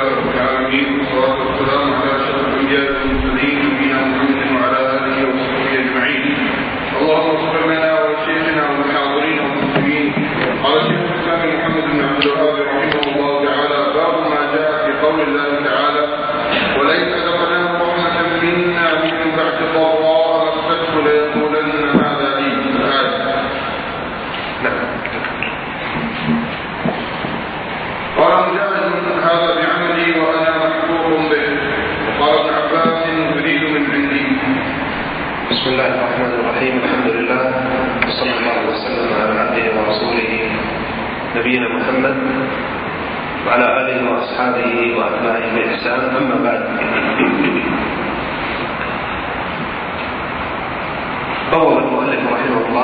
رب العالمين، والصلاة والسلام على أشرف الأنبياء والمرسلين نبينا محمد وعلى آله وصحبه أجمعين. اللهم اغفر لنا ولشيخنا والحاضرين والمسلمين. قال شيخ الإسلام محمد بن عبد الوهاب رحمه الله تعالى: باب ما جاء في قول الله تعالى: ولئن أذقناه رحمة منا من بعد ضراء مسته ليقولن هذا لي. قال مجاهد: هذا بعملي وأنا محقوق به. وقال ابن عباس: يريد من عندي. بسم الله الرحمن الرحيم. الحمد لله وصلى الله وسلم على عبده ورسوله نبينا محمد وعلى آله وأصحابه وأتباعه بإحسان. أما بعد، بوّب المؤلف رحمه الله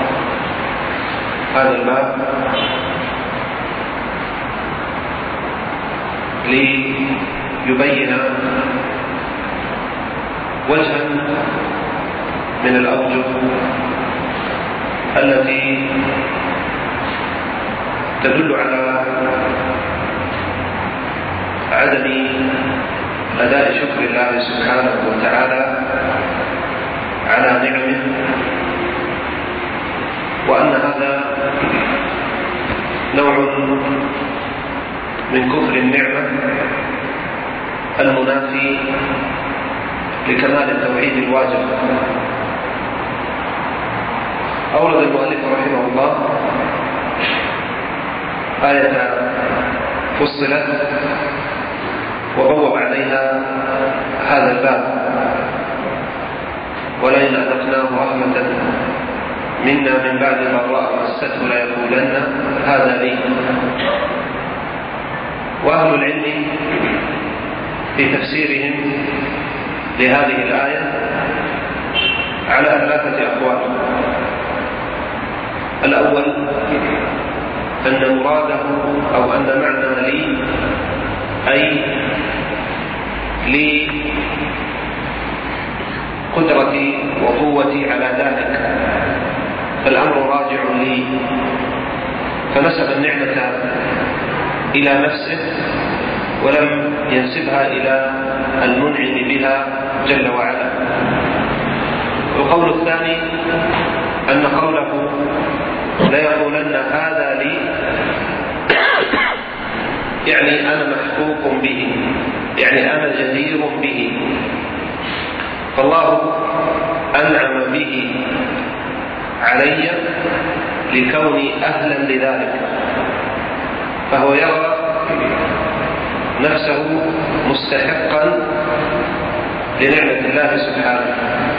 هذا الباب ليبين وجها من الأوجه التي تدل على عدم أداء شكر الله سبحانه وتعالى على نعمه، وأن هذا نوع من كفر النعمة المنافي لكمال التوحيد الواجب. أورد المؤلف رحمه الله آية فصلت وبوب عليها هذا الباب: ولئن أذقناه رحمة منا من بعد ضراء مسته ليقولن هذا لي. وأهل العلم في تفسيرهم لهذه الآية على 3 أقوال. الأول أن مراده أو أن معنى لي أي لقدرتي وقوتي على ذلك، فالأمر راجع لي، فنسب النعمة إلى نفسه ولم ينسبها إلى المنعم بها جل وعلا. القول الثاني أن قوله ليقولن هذا لي يعني أنا محقوق به، يعني أنا جدير به، فالله أنعم به علي لكوني أهلا لذلك، فهو يرى نفسه مستحقا لنعمة الله سبحانه،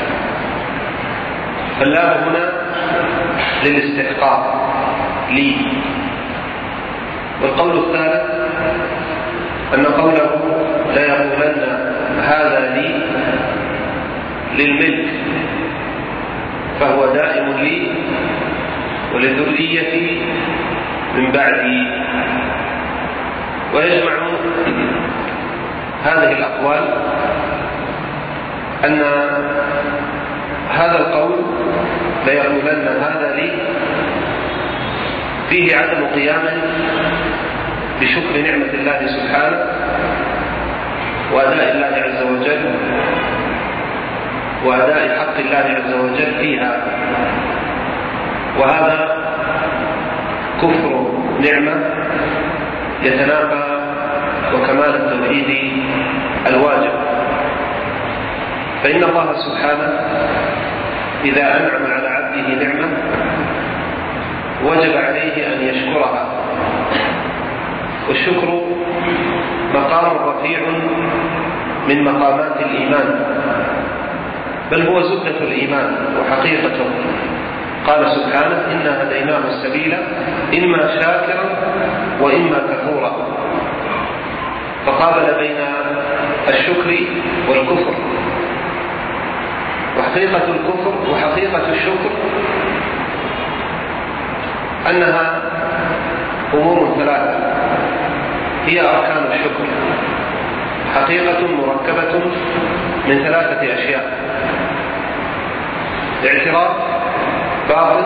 فاللام هنا للاستحقاق لي. والقول الثالث أن قوله لا يقولن هذا لي للملك، فهو دائم لي ولذريتي من بعدي. ويجمع هذه الأقوال أن هذا القول ليقولن هذا لي فيه عدم قيام بشكر نعمة الله سبحانه وأداء الله عز وجل وأداء حق الله عز وجل فيها، وهذا كفر نعمة يتنافى وكمال التوحيد الواجب. فإن الله سبحانه إذا أنعم على عبده نعمة وجب عليه أن يشكرها، والشكر مقام رفيع من مقامات الإيمان، بل هو زبدة الإيمان وحقيقته. قال سبحانه: إنا هديناه السبيل إما شاكرا وإما كفورا، فقابل بين الشكر والكفر. وحقيقة الكفر وحقيقة الشكر أنها أمور 3 هي أركان الشكر، حقيقة مركبة من 3 أشياء: اعتراف باطن،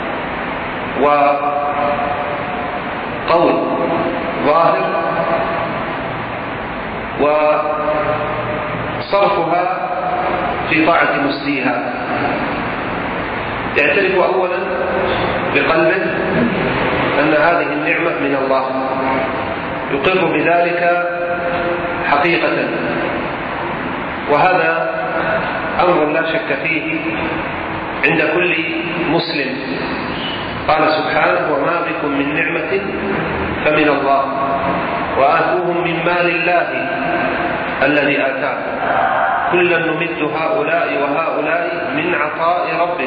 وقول ظاهر، وصرفها في طاعة مسديها. يعترف أولا بقلبه أن هذه النعمة من الله، يقر بذلك حقيقة، وهذا أمر لا شك فيه عند كل مسلم. قال سبحانه: وما بكم من نعمة فمن الله وآتوهم من مال الله الذي آتاكم كلا نمد هؤلاء وهؤلاء من عطاء ربك.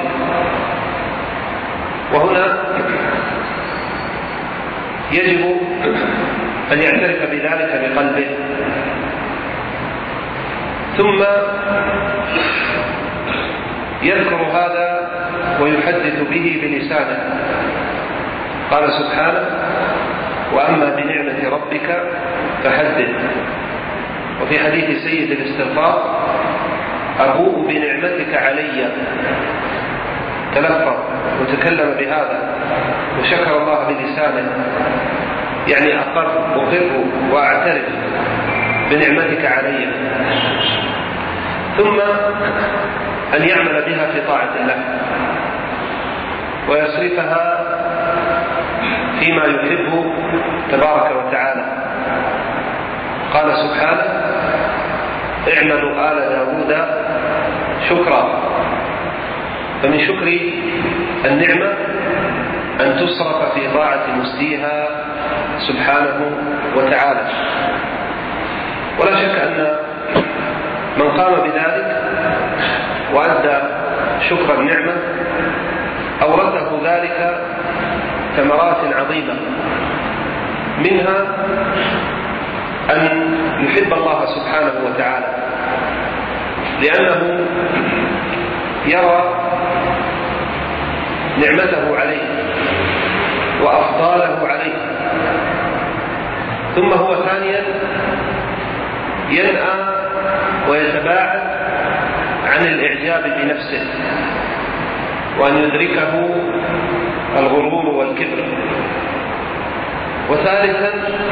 وهنا يجب أن يعترف بذلك بقلبه، ثم يذكر هذا ويحدث به بلسانه. قال سبحانه: وأما بنعمة ربك فحدث. وفي حديث سيد الاستغفار: أبوء بنعمتك علي. تلفظ وتكلم بهذا وشكر الله بلسانه، يعني أقر وأعترف بنعمتك علي، ثم أن يعمل بها في طاعة الله ويصرفها فيما يحبه تبارك وتعالى. قال سبحانه: اعملوا آل داود شكرا. فمن شكر النعمة أن تصرف في طاعة مسديها سبحانه وتعالى. ولا شك أن من قام بذلك وأدى شكر النعمة أورثه ذلك ثمرات عظيمة، منها أن يحب الله سبحانه وتعالى، لأنه يرى نعمته عليه وأفضاله عليه. ثم هو ثانيا ينأى ويتباعد عن الإعجاب بنفسه وأن يدركه الغرور والكبر. وثالثا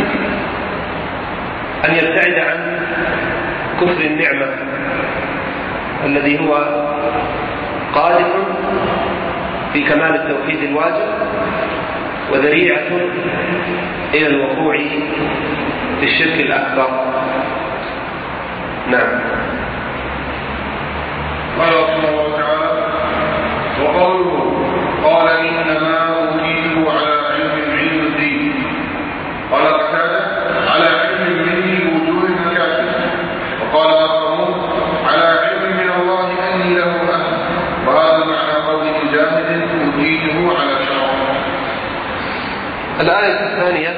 أن يبتعد عن كفر النعمة الذي هو قادح في كمال التوحيد الواجب وذريعة إلى الوقوع في الشرك الأكبر. نعم. قال الله تعالى: وقوله قال إنما أوتيته على علم عندي. قال قتادة: على علم مني بوجوه المكاسب. وقال آخرون: على علم من الله أني له أهل. وهذا معنى قول مجاهد: أوتيته على شرع. الآية الثانية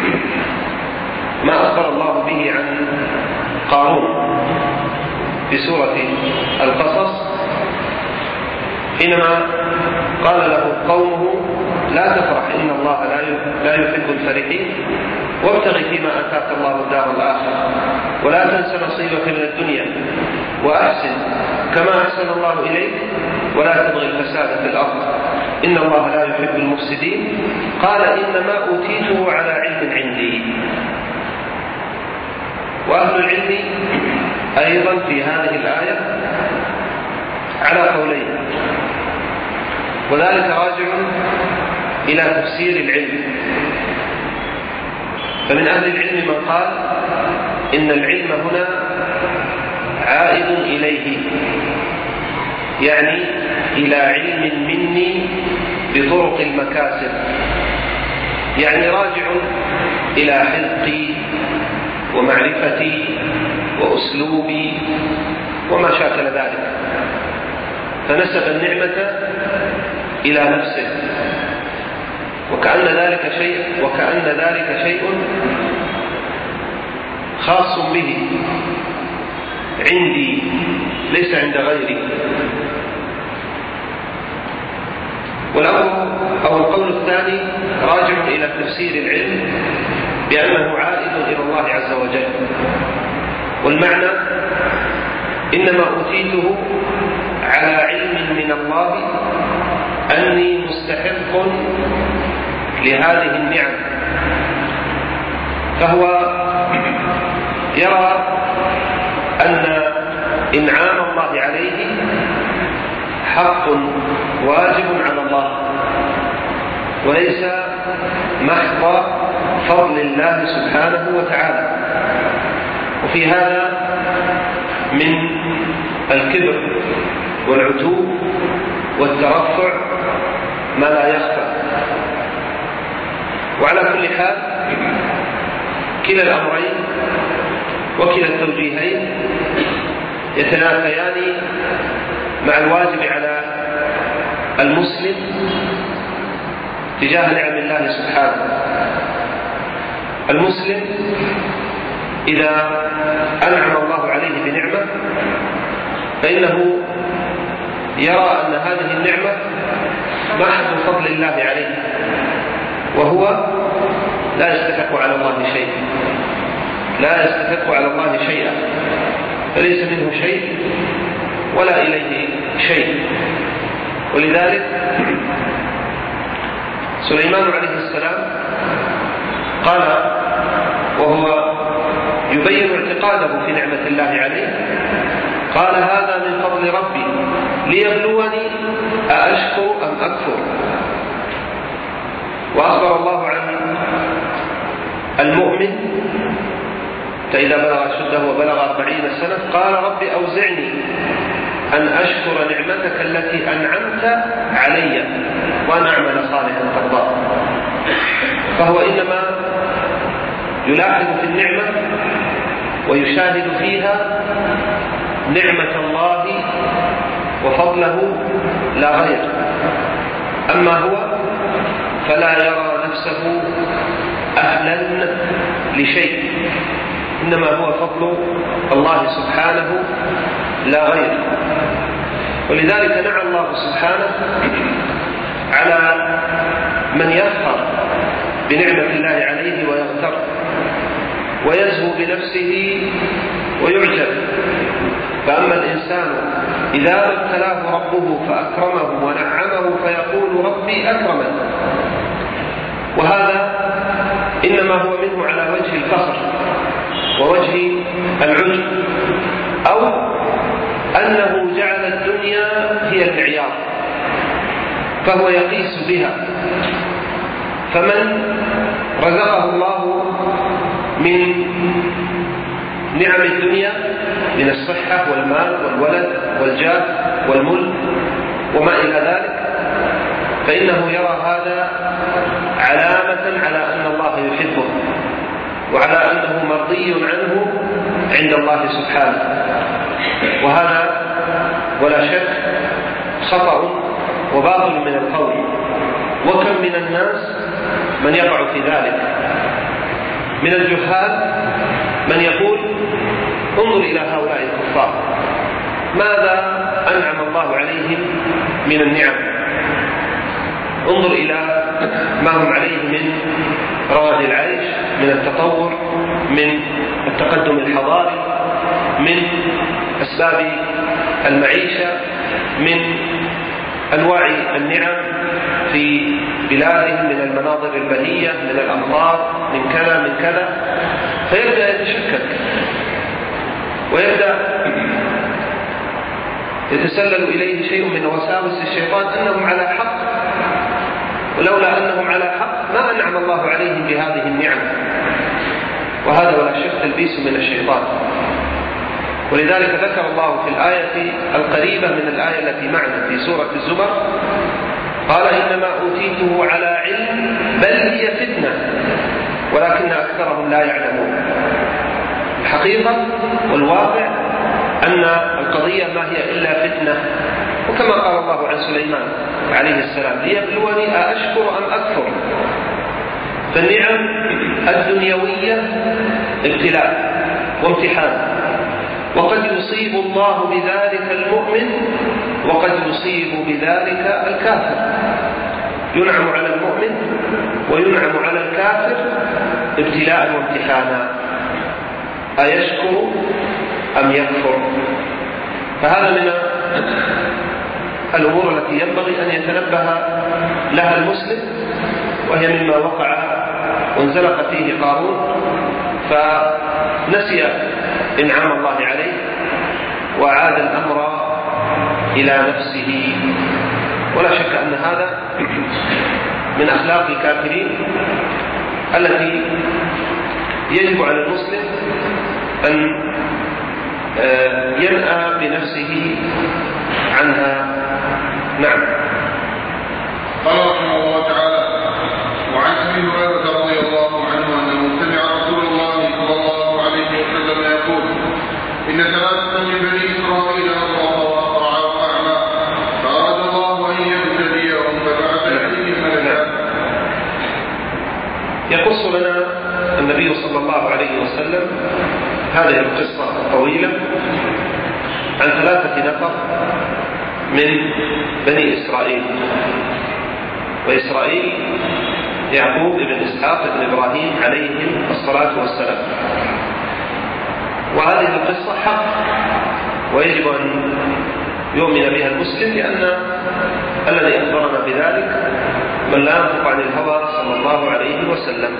ما أخبر الله به عن قارون في سورة القصص، حينما قال له قومه: لا تفرح إن الله لا يحب الفرحين، وابتغ فيما آتاك الله الدار الآخرة ولا تنس نصيبك من الدنيا وأحسن كما أحسن الله إليك ولا تبغي الفساد في الأرض إن الله لا يحب المفسدين. قال: إنما أوتيته على علم عندي. وأهل العلم أيضا في هذه الآية على قولين، وذلك راجع إلى تفسير العلم. فمن أهل العلم من قال إن العلم هنا عائد إليه، يعني إلى علم مني بطرق المكاسب، يعني راجع إلى حذقي ومعرفتي وأسلوبي وما شاكل ذلك، فنسب النعمة إلى نفسه، وكأن ذلك شيء خاص به عندي ليس عند غيري. والأمر أو القول الثاني راجع إلى تفسير العلم بأنه عائد إلى الله عز وجل، والمعنى إنما أوتيته على علم من الله أني مستحق لهذه النعم، فهو يرى أن إنعام الله عليه حق واجب على الله وليس محض فضل الله سبحانه وتعالى. وفي هذا من الكبر والعتو والترفع ما لا يخفى. وعلى كل حال كلا الأمرين وكلا التوجيهين يتنافيان مع الواجب على المسلم تجاه نعم الله سبحانه. المسلم إذا أنعم الله عليه بنعمة فإنه يرى أن هذه النعمة محض فضل الله عليه، وهو لا يستحق على الله شيء، لا يستحق على الله شيئا، فليس منه شيء ولا إليه شيء. ولذلك سليمان عليه السلام قال وهو يبين اعتقاده في نعمة الله عليه، قال هذا من فضل ربي ليبلوني أأشكر أم أكفر. وأخبر الله عن المؤمن فإذا بلغ أشده وبلغ 40 سنة قال رب أوزعني أن أشكر نعمتك التي أنعمت علي وأن أعمل صالحا ترضاه. فهو إنما يلاحظ في النعمة ويشاهد فيها نعمة الله وفضله لا غير، أما هو فلا يرى نفسه أهلا لشيء، إنما هو فضل الله سبحانه لا غير. ولذلك نعى الله سبحانه على من يفخر بنعمة الله عليه ويغتر ويزهو بنفسه ويعجب. فأما الإنسان إذا ما ابتلاه ربه فأكرمه ونعمه فيقول ربي أكرمن، وهذا إنما هو منه على وجه الفخر ووجه العجب، أو أنه جعل الدنيا هي المعيار فهو يقيس بها. فمن رزقه الله من نعم الدنيا من الصحة والمال والولد والجاه والملك وما إلى ذلك فإنه يرى هذا علامة على أن الله يحبه وعلى أنه مرضي عنه عند الله سبحانه، وهذا ولا شك خطأ وباطل من القول. وكم من الناس من يقع في ذلك من الجهال من يقول انظر إلى هؤلاء الكفار ماذا أنعم الله عليهم من النعم، انظر إلى ما هم عليه من رواد العيش، من التطور، من التقدم الحضاري، من أسباب المعيشة، من أنواع النعم في بلادهم من المناظر البهية، من الأمطار، من كذا من كذا، فيبدأ يتشكك ويبدأ يتسلل إليه شيء من وساوس الشيطان أنهم على حق، ولولا أنهم على حق ما أنعم الله عليهم بهذه النعم. وهذا ولا شك تلبيس من الشيطان. ولذلك ذكر الله في الآية القريبة من الآية التي معنا في سورة الزمر قال إنما أوتيته على علم بل هي فتنة ولكن أكثرهم لا يعلمون. الحقيقة والواقع أن القضية ما هي إلا فتنة، وكما قال الله عن سليمان عليه السلام ليبلوني أأشكر أم أكفر. فالنعم الدنيوية ابتلاء وامتحان، وقد يصيب الله بذلك المؤمن وقد يصيب بذلك الكافر. ينعم على المؤمن وينعم على الكافر ابتلاء وامتحانا، أيشكر أم يكفر. فهذا من الأمور التي ينبغي أن يتنبه لها المسلم، وهي مما وقع وانزلق فيه قارون، نسي إنعام الله عليه وعاد الأمر إلى نفسه. ولا شك أن هذا من أخلاق الكافرين التي يجب على المسلم أن ينأى بنفسه عنها. نعم. قال رحمه الله تعالى: وعن ابي هريره رضي الله عنه انه سمع رسول الله صلى الله عليه وسلم يقول: ان ثلاثه من بني اسرائيل اطرق واقرع واعمى فاراد الله ان يبتليهم فبعث اليهم ملكا. يقص لنا النبي صلى الله عليه وسلم هذه القصة الطويلة عن 3 نفر من بني إسرائيل. وإسرائيل يعقوب بن إسحاق بن إبراهيم عليهم الصلاة والسلام. وهذه القصة حق ويجب أن يؤمن بها المسلم، لأن الذي أخبرنا بذلك من لا ينطق عن الهوى صلى الله عليه وسلم.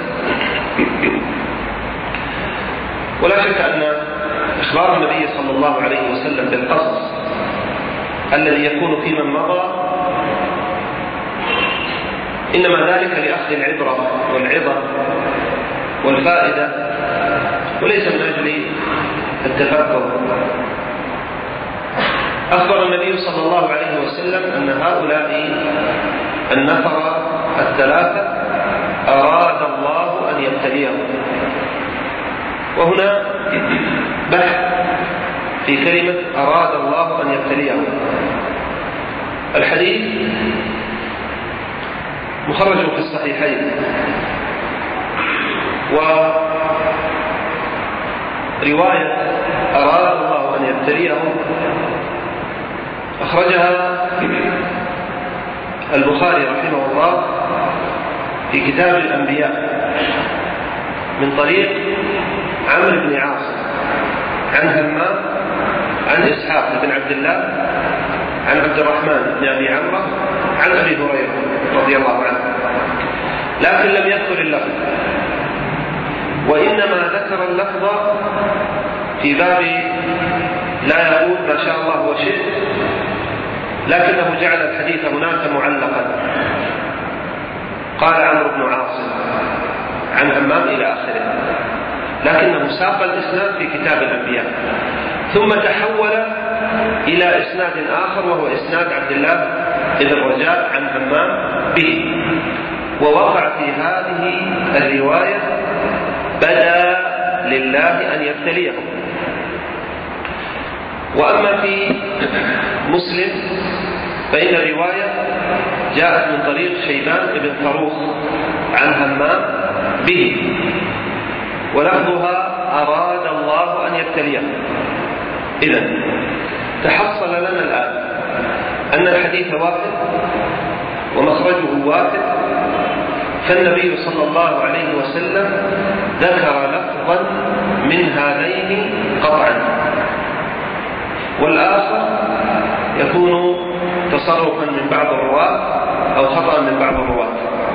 ولا شك أن إخبار النبي صلى الله عليه وسلم بالقصص الذي يكون في من مضى إنما ذلك لأخذ العبرة والعظة والفائدة وليس من أجل التفكر. أخبر النبي صلى الله عليه وسلم أن هؤلاء النفر 3 أراد الله أن يبتليهم. وهنا بحث في كلمة أراد الله أن يبتليهم. الحديث مخرج في الصحيحين، ورواية أراد الله أن يبتليهم أخرجها البخاري رحمه الله في كتاب الأنبياء من طريق عمرو بن عاصم عن همام عن إسحاق بن عبد الله عن عبد الرحمن بن أبي عمرو عن أبي هريرة رضي الله عنه، لكن لم يذكر اللفظ، وإنما ذكر اللفظ في باب لا يقول ما شاء الله وشئت، لكنه جعل الحديث هناك معلقا. قال عمرو بن عاصم عن همام إلى آخره، لكنه ساق الإسناد في كتاب الأنبياء ثم تحول إلى إسناد آخر وهو إسناد عبد الله بن الرجاء عن همام به. ووقع في هذه الرواية بدا لله أن يبتليهم. وأما في مسلم فإن الرواية جاءت من طريق شيبان بن فروخ عن همام به، ولفظها أراد الله أن يبتليهم. إذن تحصل لنا الآن أن الحديث واحد ومخرجه واحد، فالنبي صلى الله عليه وسلم ذكر لفظا من هذين قطعا، والآخر يكون تصرفا من بعض الرواة أو خطأ من بعض الرواة.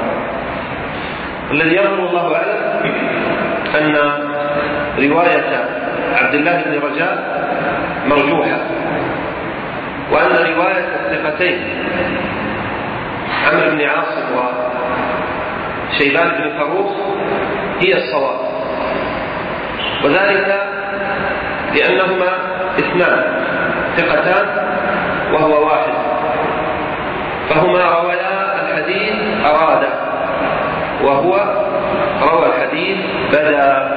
الذي يظهر الله أعلم أن رواية عبد الله بن رجاء مرجوحة، وأن رواية الثقتين عمرو بن عاصم وشيبان بن فروخ هي الصواب، وذلك لأنهما 2 ثقتان وهو واحد، فهما روايا الحديث أرادا، وهو روى الحديث بدا،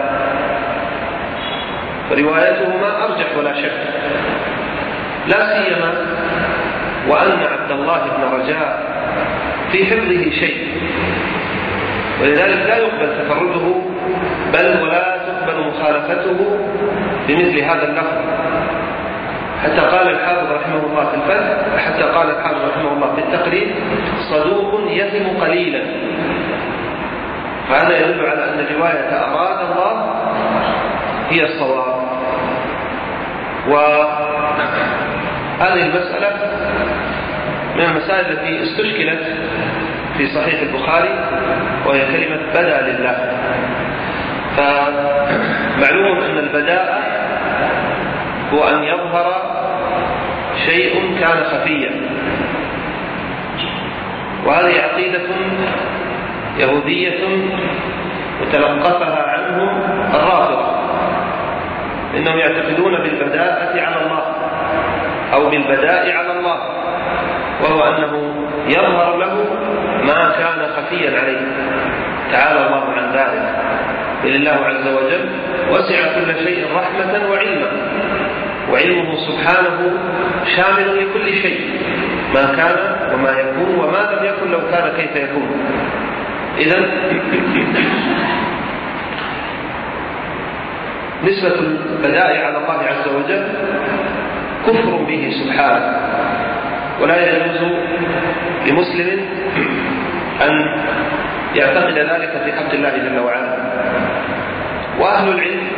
فروايتهما أرجح ولا شك، لا سيما وأن عبد الله بن رجاء في حفظه شيء، ولذلك لا يقبل تفرده بل ولا تقبل مخالفته بمثل هذا اللفظ. حتى قال الحافظ رحمه الله في الفتح، حتى قال الحافظ رحمه الله في التقريب: صدوق يهم قليلا. فهذا يدل على أن رواية أراد الله هي الصواب. وهذه المسألة من المسائل التي استشكلت في صحيح البخاري، وهي كلمة بدا لله. فمعلوم أن هو أن يظهر شيء كان خفيا، وهذه عقيدة يهودية وتلقفها عنهم الرافضة، إنهم يعتقدون بالبداءة على الله أو بالبداء على الله، وهو أنه يظهر له ما كان خفيا عليه. تعالى الله عن ذلك، بل الله عز وجل وسع كل شيء رحمة وعلما، وعلمه سبحانه شامل لكل شيء، ما كان وما يكون وما لم يكن لو كان كيف يكون. إذن نسبة البداء على الله عز وجل كفر به سبحانه، ولا يجوز لمسلم أن يعتقد ذلك في حق الله جل وعلا. وأهل العلم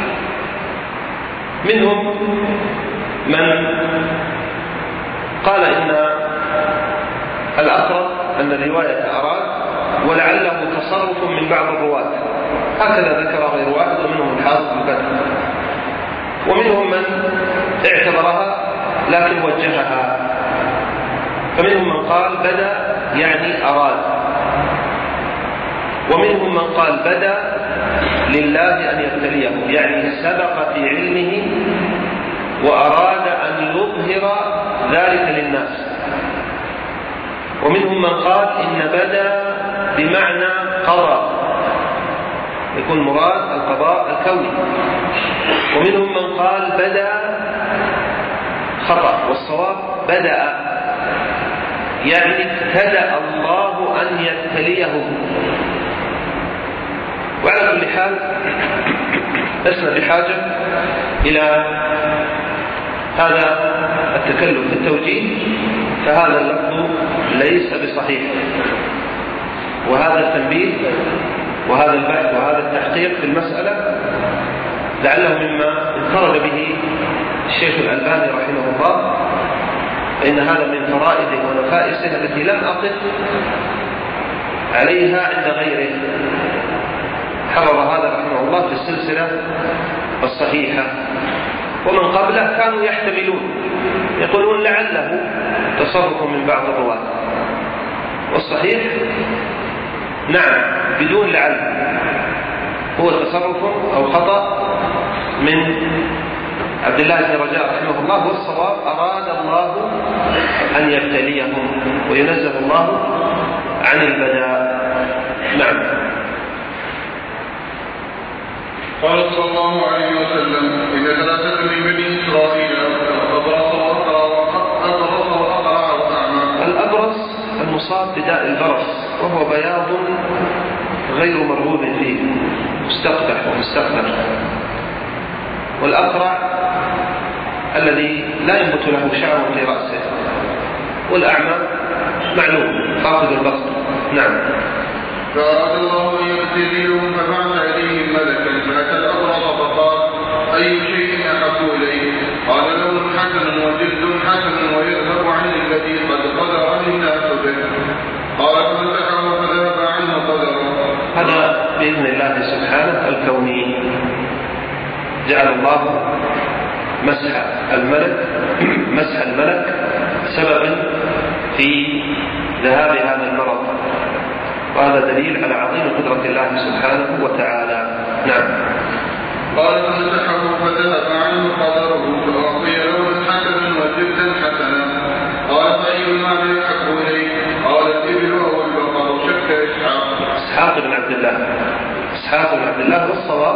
منهم من قال إن الأقرب أن الرواية أراد ولعله تصرف من بعض الرواة، هكذا ذكر غير واحد، ومنهم الحافظ بن بدر، ومنهم من اعتبرها لكن وجهها، فمنهم من قال بدا يعني أراد، ومنهم من قال بدا لله أن يبتليه، يعني سبق في علمه وأراد أن يظهر ذلك للناس. ومنهم من قال إن بدا بمعنى قضى، يكون مراد القضاء الكوني. ومنهم من قال بدا خطأ، والصواب بدأ يعني ابتدأ الله أن يبتليه. وعلى كل حال لسنا بحاجة إلى هذا التكلف في التوجيه، فهذا اللفظ ليس بصحيح، وهذا التنبيه وهذا البحث وهذا التحقيق في المسألة لعله مما انفرد به الشيخ الألباني رحمه الله، فإن هذا من فرائده ونفائسه التي لم أقف عليها عند غيره. حرر هذا رحمه الله في السلسلة الصحيحة، ومن قبله كانوا يحتملون، يقولون لعله تصرف من بعض الرواة، والصحيح نعم بدون لعل هو تصرف أو خطأ من عبد الله بن رجاء رحمه الله، والصواب أراد الله أن يبتليهم وينزه الله عن البلاء. نعم. قال صلى الله عليه وسلم: إن ثلاثة من بني إسرائيل أبرص وأقرع وأعمى. الأبرص المصاب بداء البرص، وهو بياض غير مرغوب فيه، مستقبح ومستقبح. والأقرع الذي لا ينبت له شعر في رأسه. والأعمى معلوم فاقد البصر. نعم. فأراد الله أن يبتليهم فبعث إليهم ملكا فأتى الأبرص فقال: أي شيء أحب إليه؟ قال: لون حسن وجلد حسن ويذهب عن الذي قد قدر الناس به. قال: فمسحه فذهب عنه قدره. هذا بإذن الله سبحانه الكوني، جعل الله مسح الملك سببا في ذهاب هذا المرض، وهذا دليل على عظيم قدرة الله سبحانه وتعالى. نعم. قال: فمسحه فذهب عنه قدره فأعطي لونا حسنا وجلدا حسنا. قال: فأي المال أحب إليه؟ قال: الإبل أو البقر. شك إسحاق بن عبد الله والصواب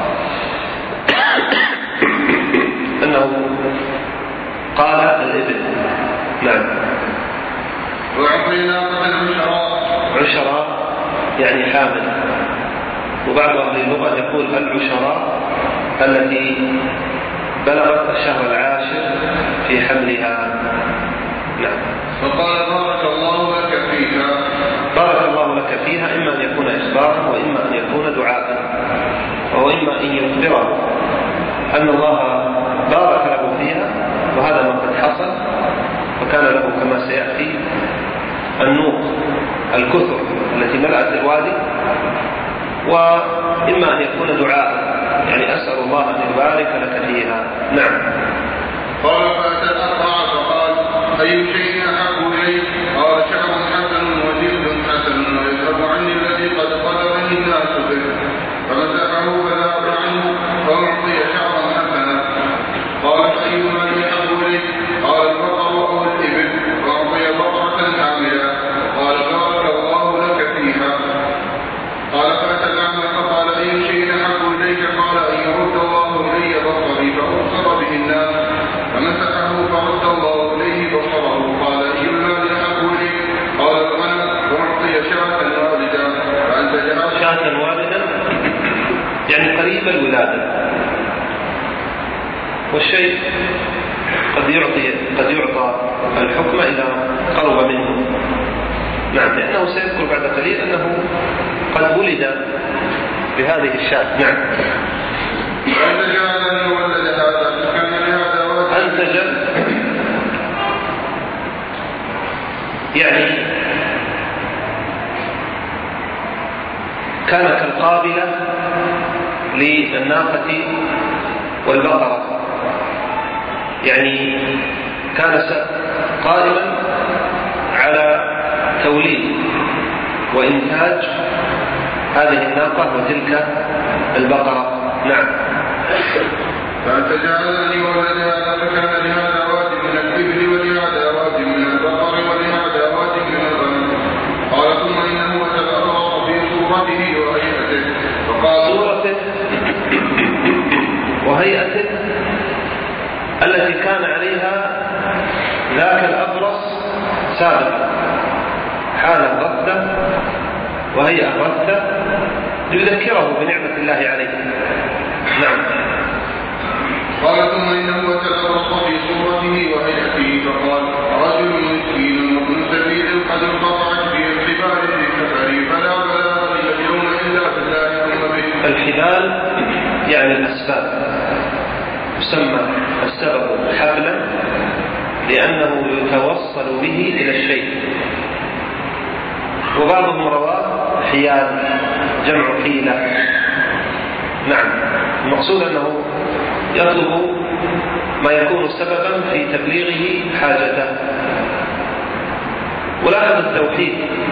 أنه قال الإبل. نعم. وأعطينا قتل عشراء يعني حامل، وبعض أهل اللغة يقول العشراء التي بلغت الشهر العاشر في حملها. نعم. فقال: بارك الله لك فيها. بارك الله لك فيها إما أن يكون إخبارا وإما أن يكون دعاء، وهو إما أن يخبره أن الله بارك له فيها، وهذا ما قد حصل، وكان له كما سيأتي النوق الكثر التي ملأت الوادي، وإما أن يكون دعاء يعني أسأل الله أن يبارك لك فيها. نعم. قال فأتى الأقرع فقال أي شيء أحب إليك؟ قال شعر حسن وجلد حسن ويذهب عني الذي قد قدرني الناس به. فمسحه فذهب عنه فأعطي شعرا حسنا. قال فأيما لي أحب إليك؟ قال البقر أو الإبل. فأعطي بقرة حاملة. قال بارك الله لك فيها. قال فأتى الأعمى فقال أي شيء أحب إليك؟ قال أن يرد الله إلي بصري فأبصر به الناس. فمسحه فرد الله إليه بصره. قال أي المال أحب إليك؟ قال الغنم. وأعطي شاة والدا فأنتج شاة والدا يعني قريب الولادة. والشيء قد يعطى الحكم إذا قرب منه. نعم، لأنه سيذكر بعد قليل أنه قد ولد بهذه الشاة. نعم. أنتج أن ولد هذا كان لهذا ولد. أنتج يعني كان كالقابلة للناقة والبقرة، يعني كان قائما على توليد وإنتاج هذه الناقة وتلك البقرة. نعم. فأنتج أن ولد هذا فكان لهذا واد من الإبل ولهذا واد من البقر ولهذا واد من الغنم. قال ثم إنه وتبرأ في صورته وهيئته. فقال صورته وهيئته التي كان عليها ذاك الأبرص سابقا، حال الردة وهيئة الردة ليذكره بنعمة الله عليه. نعم. قال ثم إنه وتبرأ في صورته وهيئته. فقال رجل مسكين وابن سبيل قد انقطعت به الحبال في سفري فلا بلاغ لي اليوم إلا بالله ثم به. الحبال يعني الأسباب، يسمى السبب حبلا لأنه يتوصل به إلى الشيء. وبعضهم رواه حيال جمع حيلة. نعم، المقصود أنه يطلب ما يكون سببا في تبليغه حاجته. ولاحظ التوحيد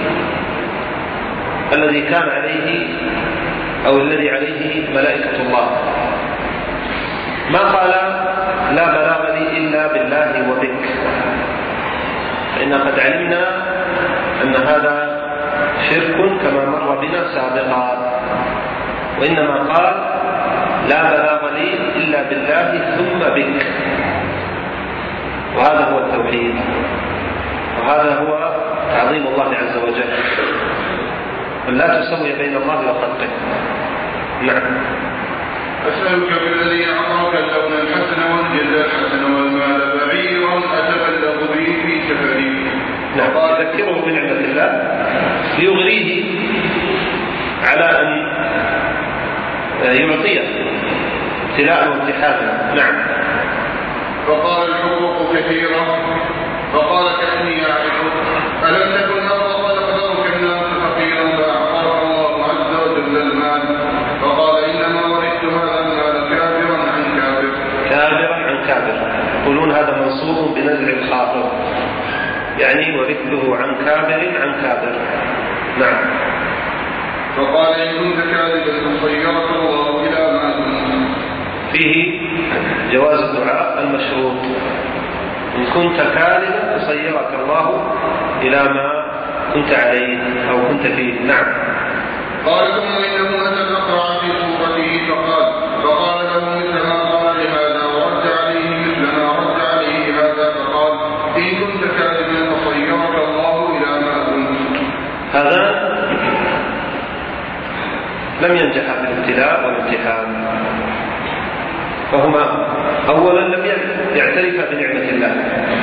الذي كان عليه أو الذي عليه ملائكة الله، ما قال لا بلاغ لي إلا بالله وبك، فإن قد علمنا أن هذا شرك كما مر بنا سابقا. وإنما قال لا بلاغ لي إلا بالله ثم بك، وهذا هو التوحيد، وهذا هو تعظيم الله عز وجل، لا تسوي بين الله وخلقه. نعم. أسألك بالذي أعطاك اللون الحسن والجلد الحسن والمال بعيرا أتبلغ به في سفري. نعم، يذكره بنعمة الله ليغريه على أن يعطيه ابتلاء وامتحانا. نعم. فقال الحقوق كثيرة. فقال كأني أعرفك ألم تكن أقدرك الناس فقيرا فأعطاك الله عز وجل المال. فقال إنما ورثت هذا المال كابرا عن كابر. كابرا عن كابر، يقولون هذا منصوب بنزع الخاطر، يعني ورثته عن كابر عن كابر. نعم. فقال إن كنت كاذبا فصيرك الله إلى ما كنت. فيه جواز الدعاء المشروط، إن كنت كاذبا فصيرك الله إلى ما كنت عليه أو كنت فيه. نعم. قال ثم إنه أتى الأقرع في صورته فقال له مثل ما قال لهذا ورد عليه مثل ما رد عليه هذا. فقال إن كنت كاذبا فصيرك الله إلى ما كنت. هذا لم ينجح في الابتلاء والامتحان، فهما أولا لم يعترف بنعمة الله،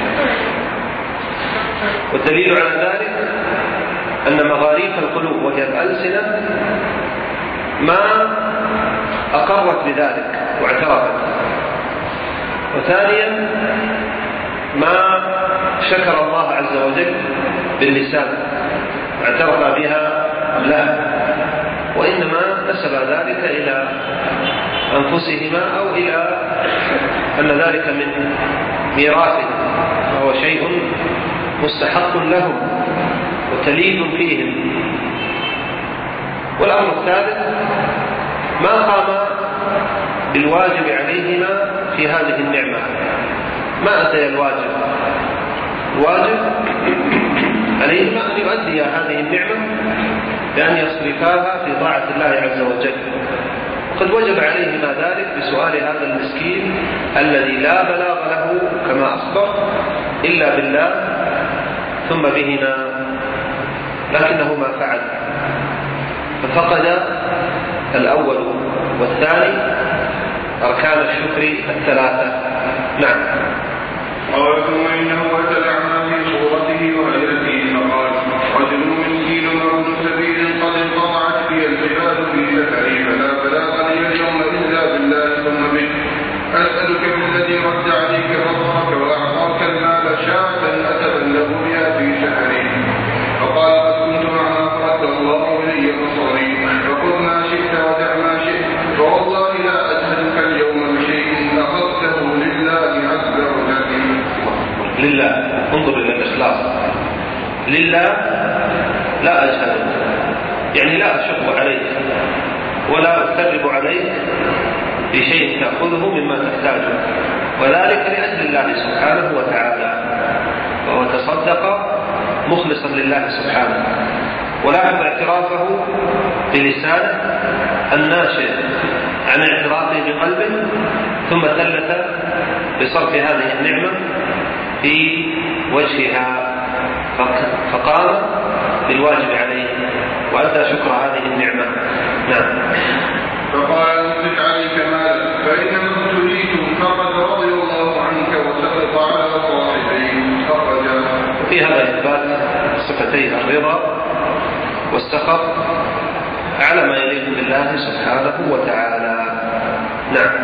والدليل على ذلك أن مغاريق القلوب وهي الألسنة ما أقرت بذلك واعترفت. وثانيا ما شكر الله عز وجل باللسان واعترف بها له، وإنما نسب ذلك إلى أنفسهما أو إلى أن ذلك من ميراثهم، فهو شيء مستحق لهم وتليد فيهم. والأمر الثالث ما قام بالواجب عليهما في هذه النعمة، ما أتي الواجب عليهما أن يؤدي هذه النعمة بأن يصرفاها في طاعة الله عز وجل. وقد وجب عليهما ذلك بسؤال هذا المسكين الذي لا بلاغ له كما أخبر إلا بالله ثم بهما، لكنه ما فعل، ففقد الأول والثاني أركان الشكر الثلاثة. نعم. قال ثم إنه أتى الأعمى في صورته وهيئته فقال: رجل مسكين وابن سبيل قد انقطعت بي الجبال في سفري فلا بلاغ لي اليوم إلا بالله ثم بك، أسألك بالذي رد عليك فضلك وأعطاك المال شاة أتبلغ بها في سفري. فقال: قد كنت معما فرد الله إلي بصري، فخذ ما شئت ودع ما شئت، فوالله لا أسألك اليوم بشيء أخذته لله عز وجل. لله، انظر إلى الإخلاص، لله لا أجهل، يعني لا أشق عليك ولا أثرب عليك بشيء تأخذه مما تحتاجه، وذلك لأجل الله سبحانه وتعالى، وهو تصدق مخلصا لله سبحانه. ولاحظ اعترافه بلسانه الناشئ عن اعترافه بقلبه، ثم ثلث بصرف هذه النعمة في وجهها، فقام بالواجب عليه وأدى شكر هذه النعمة. نعم. فقال: امسك عليك مالك فإنما ابتليتم فقد رضي الله عنك وسخط على صاحبيه. أخرجه. في هذا إثبات صفتي الرضا والسخط على ما يليق بالله سبحانه وتعالى. نعم.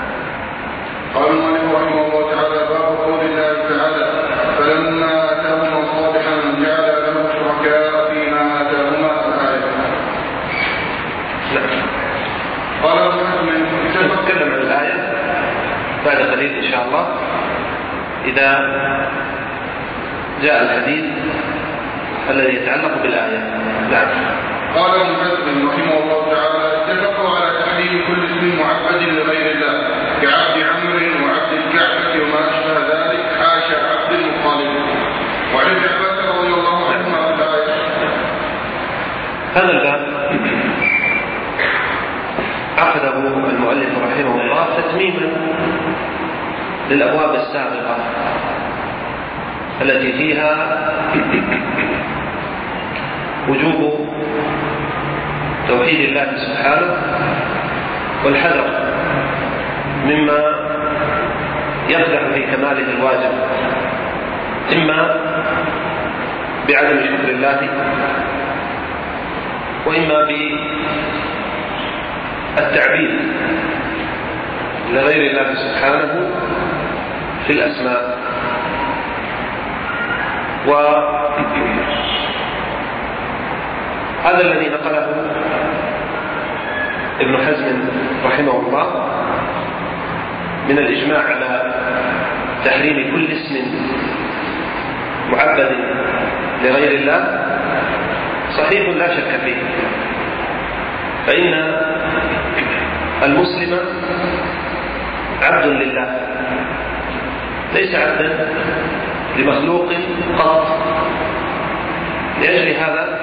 قال المؤلف رحمه الله تعالى: باب قول الله تعالى: فلما آتاهما صالحا جعل له شركاء فيما آتاهما. الآية. نعم. قال نتكلم عن الآية بعد قليل إن شاء الله إذا جاء الحديث الذي يتعلق بالآية. نعم. قال ابن حزم رحمه الله تعالى: اتفقوا على تحريم كل اسم معبد لغير الله كعبد عمرو وعبد الكعبة وما أشبه ذلك، حاشا عبد المطلب. وعن ابن عباس رضي الله عنهما في الآية. هذا الباب عقده المؤلف رحمه الله تتميما للأبواب السابقة التي فيها وجوب توحيد الله سبحانه والحذر مما يقدح في كماله الواجب، إما بعدم شكر الله وإما بالتعبيد لغير الله سبحانه في الأسماء. وهذا الذي نقله ابن حزم رحمه الله من الإجماع على تحريم كل اسم معبد لغير الله صحيح لا شك فيه، فإن المسلم عبد لله ليس عبدا لمخلوق قط. لأجل هذا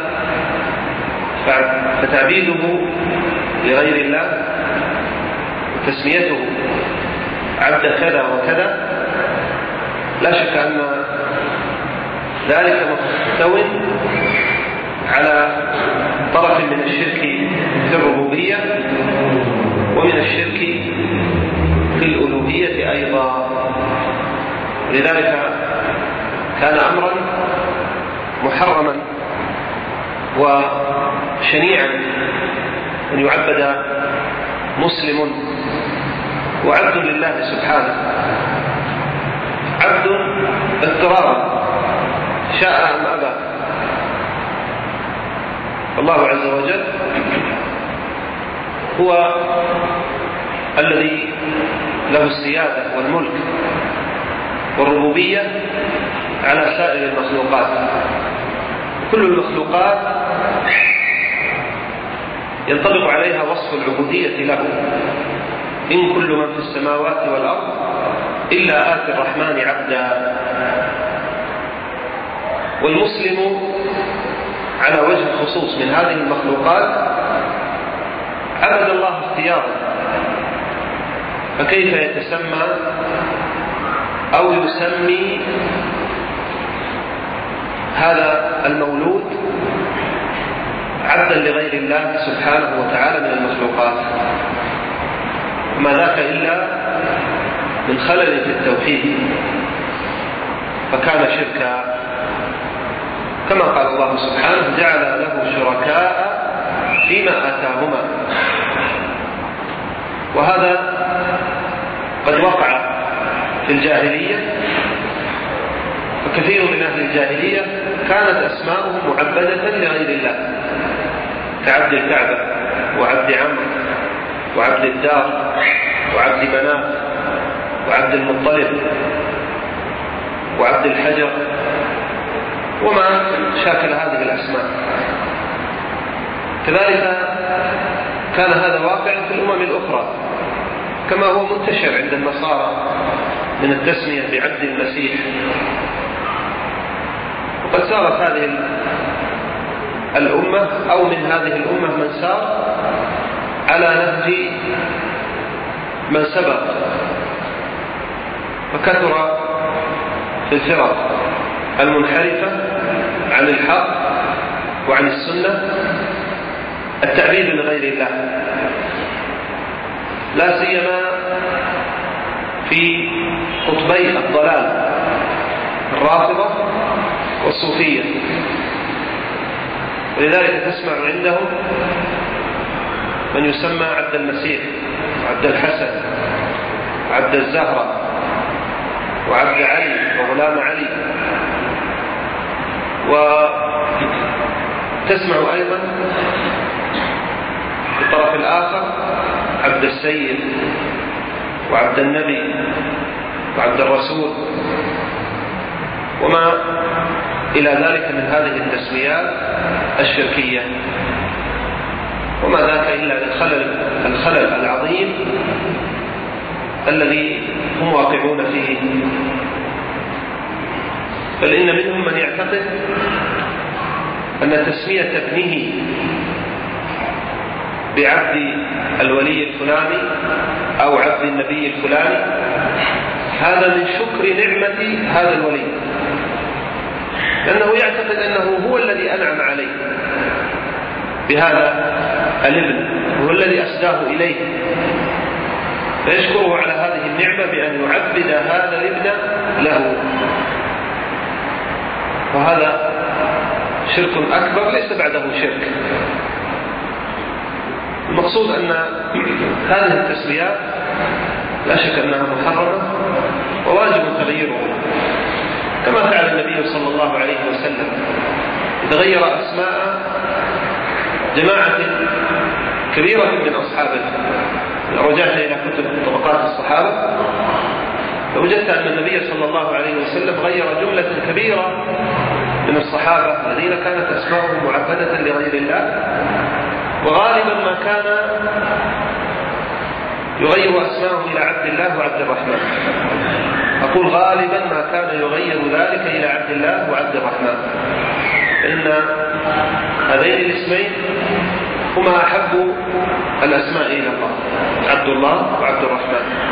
فتعبيده لغير الله وتسميته عبد كذا وكذا لا شك أن ذلك محتو على طرف من الشرك في الربوبية ومن الشرك في الألوهية أيضا. لذلك كان أمرا محرما وشنيعا أن يعبد مسلم وعبد لله سبحانه، عبد اضطرارا شاء أم أبى. الله عز وجل هو الذي له السيادة والملك والربوبية على سائر المخلوقات. كل المخلوقات ينطبق عليها وصف العبودية له: إن كل من في السماوات والأرض إلا آتي الرحمن عبدا. والمسلم على وجه الخصوص من هذه المخلوقات عبد الله اختيارا، فكيف يتسمى أو يسمي هذا المولود عبدا لغير الله سبحانه وتعالى من المخلوقات؟ وما ذاك إلا من خلل في التوحيد، فكان شركا، كما قال الله سبحانه: جعل له شركاء فيما آتاهما. وهذا قد وقع في الجاهلية، فكثير من أهل الجاهلية كانت أسماؤهم معبدة لغير الله، كعبد الكعبة وعبد عمرو وعبد الدار وعبد مناف وعبد المطلب وعبد الحجر وما شاكل هذه الأسماء. كذلك كان هذا واقعا في الأمم الأخرى، كما هو منتشر عند النصارى من التسمية بعبد المسيح. وقد سارت هذه الأمة أو من هذه الأمة من سار على نهج من سبق، فكثر في الفرق المنحرفة عن الحق وعن السنة التعبيد لغير الله، لا سيما في قطبي الضلال الرافضة والصوفية. ولذلك تسمع عندهم من يسمى عبد المسيح وعبد الحسن وعبد الزهرة وعبد علي وغلام علي. وتسمع أيضا في الطرف الآخر عبد السيد وعبد النبي وعبد الرسول وما إلى ذلك من هذه التسميات الشركية، وما ذاك إلا الخلل العظيم الذي هم واقعون فيه. بل إن منهم من يعتقد أن تسمية ابنه بعبد الولي الفلاني أو عبد النبي الفلاني هذا من شكر نعمة هذا الولي، لأنه يعتقد أنه هو الذي أنعم عليه بهذا الابن، هو الذي أسداه إليه، فيشكره على هذه النعمة بأن يعبد هذا الابن له. وهذا شرك أكبر ليس بعده شرك. المقصود أن هذه التسميات لا شك أنها محرمة وواجب تغييرها، كما فعل النبي صلى الله عليه وسلم، تغير أسماء جماعة كبيرة من أصحابه. رجعت إلى كتب طبقات الصحابة فوجدت أن النبي صلى الله عليه وسلم غير جملة كبيرة من الصحابة الذين كانت أسماءهم معبدة لغير الله، وغالبا ما كان يغير أسماءهم إلى عبد الله وعبد الرحمن. أقول غالبا ما كان يغير ذلك إلى عبد الله وعبد الرحمن، إن هذين الاسمين هما أحب الأسماء إلى الله، عبد الله وعبد الرحمن.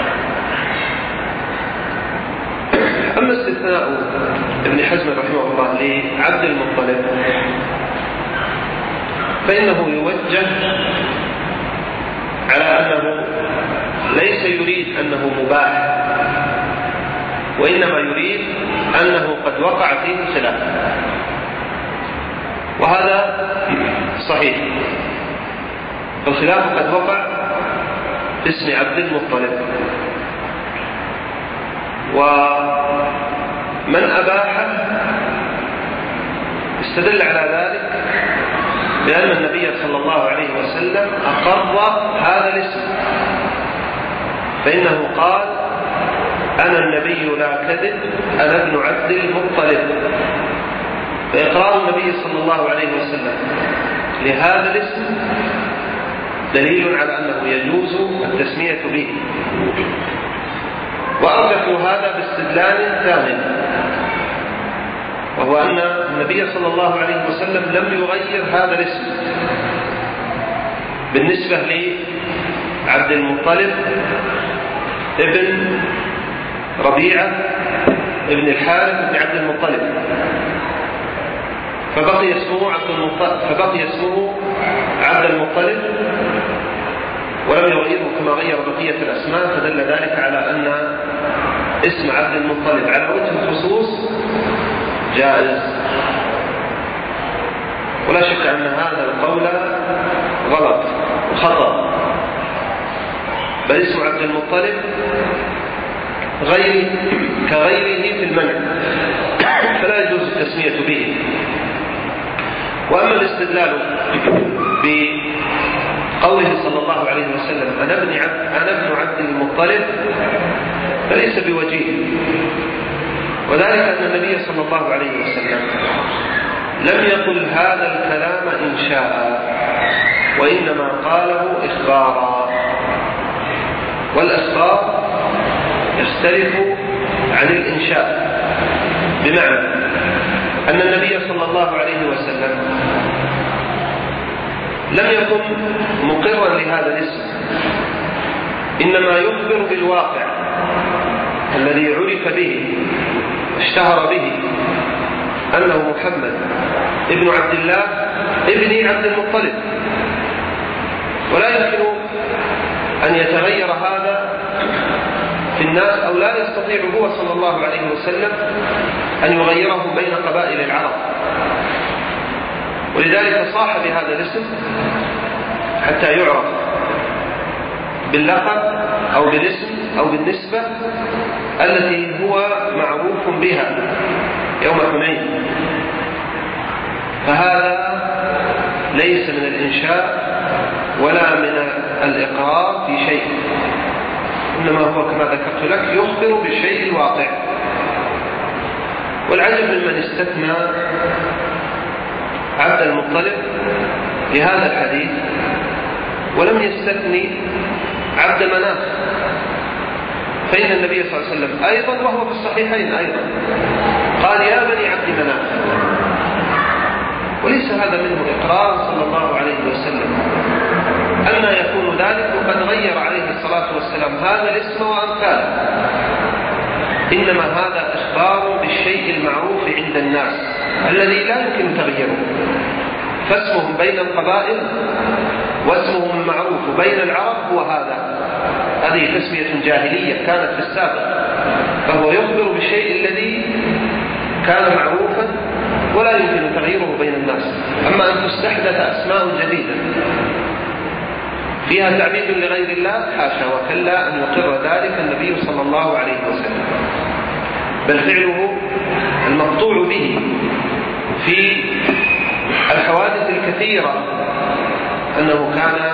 أما استثناء ابن حزم رحمه الله لعبد المطلب فإنه يوجه على أنه ليس يريد أنه مباح، وإنما يريد أنه قد وقع فيه خلاف، وهذا صحيح. الخلاف قد وقع في اسم عبد المطلب، ومن أباحه استدل على ذلك بأن النبي صلى الله عليه وسلم أقر هذا الاسم فإنه قال: أنا النبي لا كذب، أنا ابن عبد المطلب. فإقرار النبي صلى الله عليه وسلم لهذا الاسم دليل على أنه يجوز التسمية به. وأرجح هذا باستدلال ثامن، وهو أن النبي صلى الله عليه وسلم لم يغير هذا الاسم بالنسبة لعبد المطلب ابن ربيعة ابن الحارث ابن عبد المطلب، فبقي اسمه عبد المطلب ولم يغيره كما غير بقية الأسماء. فدل ذلك على أن اسم عبد المطلب على وجه الخصوص جائز. ولا شك أن هذا القول غلط وخطأ، بل اسم عبد المطلب كغيره في المنع، فلا يجوز التسمية به. وأما الاستدلال بقوله صلى الله عليه وسلم: أنا ابن عبد المطلب، فليس بوجيه، وذلك أن النبي صلى الله عليه وسلم لم يقل هذا الكلام إنشاء، وإنما قاله إخبارا، والإخبار يختلف عن الإنشاء، بمعنى أن النبي صلى الله عليه وسلم لم يكن مقرا لهذا الاسم، إنما يخبر بالواقع الذي عرف به اشتهر به، أنه محمد ابن عبد الله ابن عبد المطلب، ولا يمكن أن يتغير هذا في الناس، أو لا يستطيع هو صلى الله عليه وسلم أن يغيره بين قبائل العرب. ولذلك صاح بهذا الاسم حتى يعرف باللقب أو بالاسم أو بالنسبة التي هو معروف بها يوم حنين. فهذا ليس من الإنشاء ولا من الإقرار في شيء، إنما هو كما ذكرت لك يخبر بالشيء الواقع. والعجب ممن استثنى عبد المطلب لهذا الحديث ولم يستثني عبد مناف، فإن النبي صلى الله عليه وسلم أيضا، وهو في الصحيحين أيضا، قال: يا بني عبد مناف. وليس هذا منه إقرار صلى الله عليه وسلم أن يكون ذلك وقد غير عليه الصلاة والسلام هذا الاسم وأمثاله، إنما هذا إخبار بالشيء المعروف عند الناس الذي لا يمكن تغييره. فاسمهم بين القبائل واسمهم المعروف بين العرب هو هذا. هذه تسمية جاهلية كانت في السابق، فهو يخبر بالشيء الذي كان معروفا ولا يمكن تغييره بين الناس. أما أن تستحدث أسماء جديدة فيها تعبيد لغير الله، حاشا وكلا أن يقر ذلك النبي صلى الله عليه وسلم، بل فعله المقطوع به في الحوادث الكثيرة أنه كان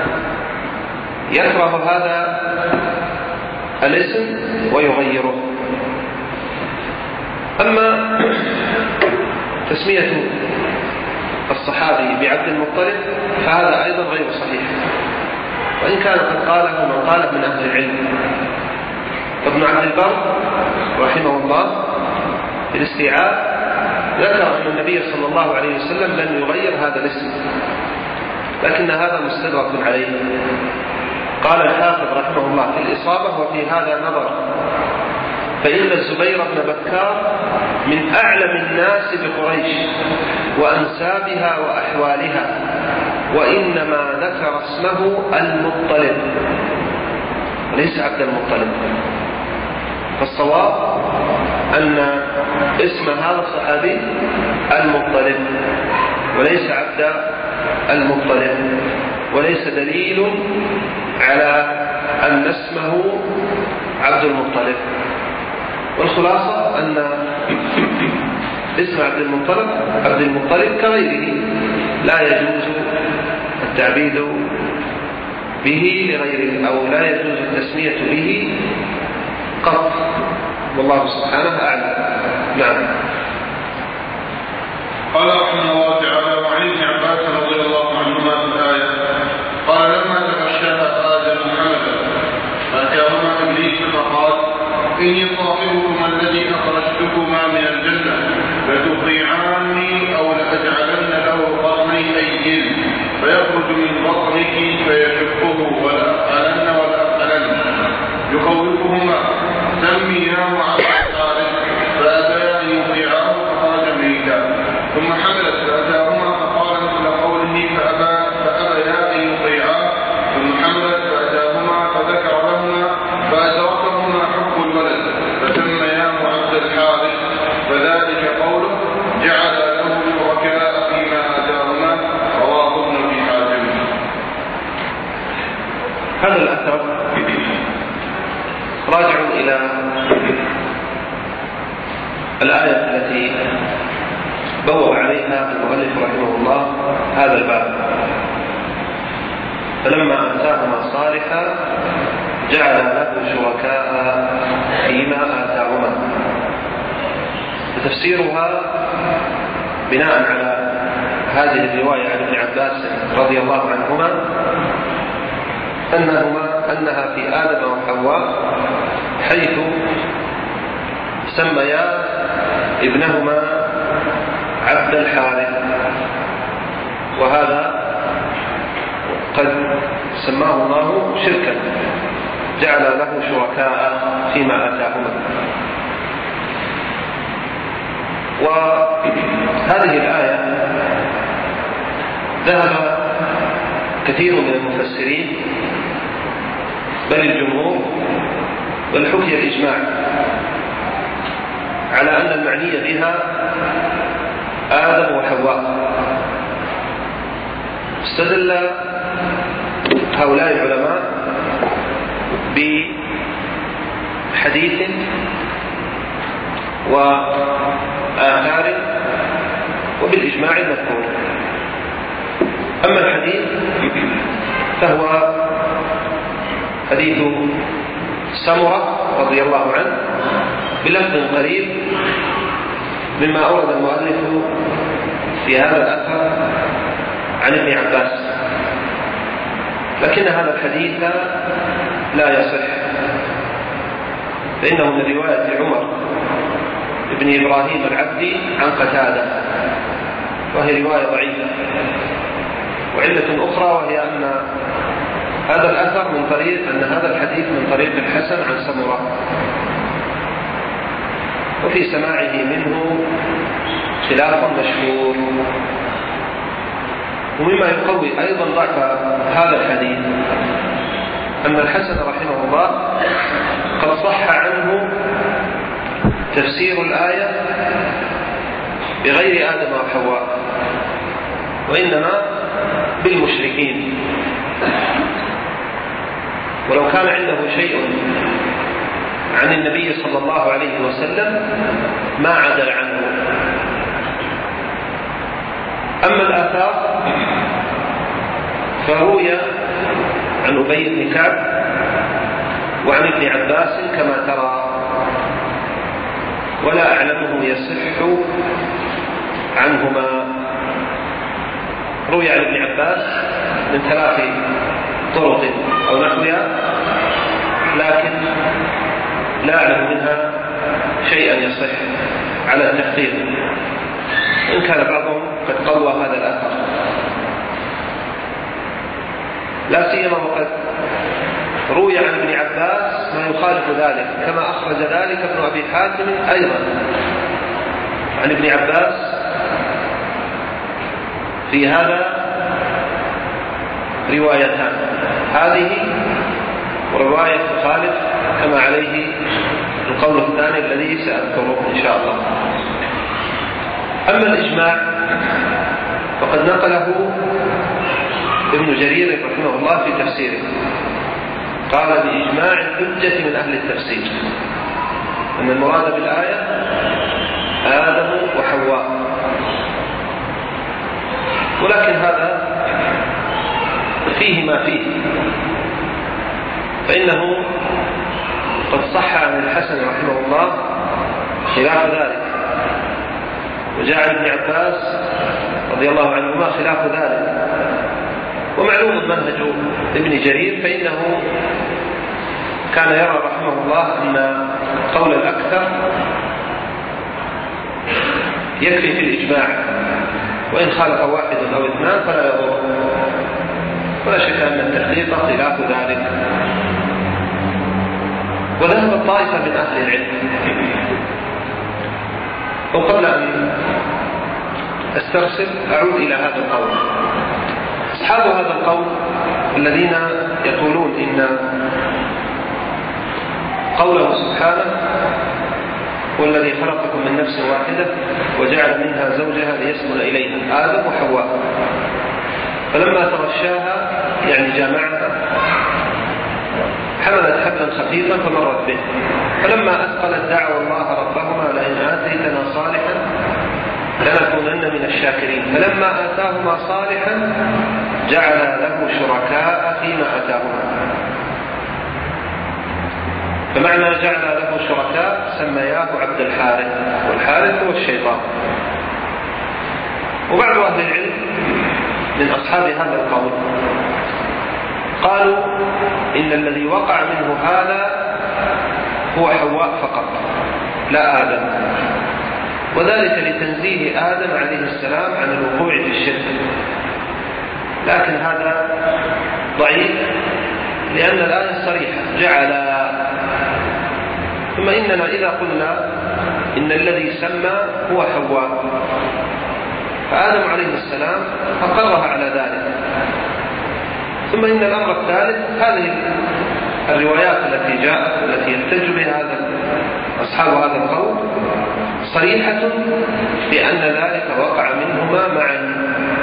يكره هذا الاسم ويغيره. أما تسمية الصحابي بعبد المطلب فهذا أيضا غير صحيح، وإن كان قد قاله من قاله من أهل العلم. ابن عبد البر رحمه الله في الاستيعاب ذكر أن النبي صلى الله عليه وسلم لم يغير هذا الاسم، لكن هذا مستدرك عليه. قال الحافظ رحمه الله في الإصابة: وفي هذا نظر، فإن الزبير بن بكار من أعلم الناس بقريش وأنسابها وأحوالها، وإنما ذكر اسمه المطلب وليس عبد المطلب. فالصواب أن اسم هذا الصحابي المطلب وليس عبد المطلب، وليس دليل على أن اسمه عبد المطلب. والخلاصة أن اسم عبد المطلب كغيره لا يجوز التعبيد به لغير أو لا يجوز التسمية به قط، والله سبحانه أعلم. نعم. قال رحمه الله تعالى: وعن ابن عباس رضي الله عنهما في الآية قال: لما تغشاها آدم حملا فأتاهما إبليس فقال: إني صاحبكما الذي أخرجتكما من الجنة لتطيعاني أو لأجعلن له قرني أيل فيخرج من بطنك فيشقه ولا أفعلن يخوفهما سمياه عبد الحارث فأبيا أن يطيعاه فخرج ميتا ثم حملت فأتاهما فقال مثل قوله فأبيا أن يطيعاه ثم حملت فأتاهما فذكر لهما فأدركهما حب الولد فسمياه عبد الحارث فذلك قوله جعل له شركاء فيما آتاهما. رواه ابن أبي حاتم. هذا الأثر راجع إلى الآية التي بوّب عليها المؤلف رحمه الله هذا الباب: فلما آتاهما صالحا جعل له شركاء فيما آتاهما. وتفسيرها بناء على هذه الرواية عن ابن عباس رضي الله عنهما أنها في آدم وحواء، حيث سميا ابنهما عبد الحارث، وهذا قد سماه الله شركا، جعل له شركاء فيما آتاهما. وهذه الآية ذهب كثير من المفسرين بل الجمهور بل حكي الإجماع على أن المعني بها آدم وحواء. استدل هؤلاء العلماء بحديث وآثار وبالإجماع المذكور. أما الحديث فهو حديث سمرة رضي الله عنه بلفظ قريب مما أورد المؤلف في هذا الأثر عن ابن عباس، لكن هذا الحديث لا يصح، فإنه من رواية عمر ابن إبراهيم العبدي عن قتادة، وهي رواية ضعيفة. وعلة أخرى وهي أن هذا الأثر هذا الحديث من طريق الحسن عن سمرة، وفي سماعه منه خلاف مشهور. ومما يقوي أيضا ضعف هذا الحديث أن الحسن رحمه الله قد صح عنه تفسير الآية بغير آدم وحواء، وإنما بالمشركين. ولو كان عنده شيء عن النبي صلى الله عليه وسلم ما عدل عنه. أما الآثار فروي عن أبي بن كعب وعن ابن عباس كما ترى، ولا أعلمه يصح عنهما. روي عن ابن عباس من 3 طرق أو نحوها، لكن لا أعلم منها شيئا يصح على التحقيق، إن كان بعضهم قد قوى هذا الأثر، لا سيما وقد روي عن ابن عباس ما يخالف ذلك، كما أخرج ذلك ابن أبي حاتم أيضا عن ابن عباس في هذا روايتان، هذه ورواية تخالف كما عليه القول الثاني الذي سأذكره إن شاء الله. أما الإجماع فقد نقله ابن جرير رحمه الله في تفسيره، قال بإجماع الحجة من أهل التفسير أن المراد بالآية آدم وحواء. ولكن هذا فيه ما فيه، فإنه قد صح عن الحسن رحمه الله خلاف ذلك، وجاء عن ابن عباس رضي الله عنهما خلاف ذلك. ومعلوم منهج ابن جرير، فإنه كان يرى رحمه الله أن قول الأكثر يكفي في الإجماع، وإن خالف واحد أو اثنان فلا يضر، ولا شك أن التخليط خلاف ذلك. وذهب طائفة من أهل العلم، وقبل أن أسترسل أعود إلى هذا القول. أصحاب هذا القول الذين يقولون إن قوله سبحانه هو الذي خلقكم من نفس واحدة وجعل منها زوجها ليسكن إليها، آدم وحواء، فلما تغشاها يعني جامعها حملت حملا خفيفا فمرت به، فلما أثقلت دعوا الله ربهما لئن آتيتنا صالحا لنكونن من الشاكرين، فلما آتاهما صالحا جعل له شركاء فيما آتاهما. فمعنى جعل له شركاء سمياه عبد الحارث، والحارث هو الشيطان. وبعض أهل العلم من أصحاب هذا القول قالوا إن الذي وقع منه هذا هو حواء فقط لا آدم، وذلك لتنزيه آدم عليه السلام عن الوقوع في الشرك. لكن هذا ضعيف لأن الآية صريحة جعل. ثم إننا إذا قلنا إن الذي سمى هو حواء، فآدم عليه السلام أقرها على ذلك. ثم إن الأمر الثالث، هذه الروايات التي جاءت التي يحتج بها أصحاب هذا القول صريحة بأن ذلك وقع منهما معا.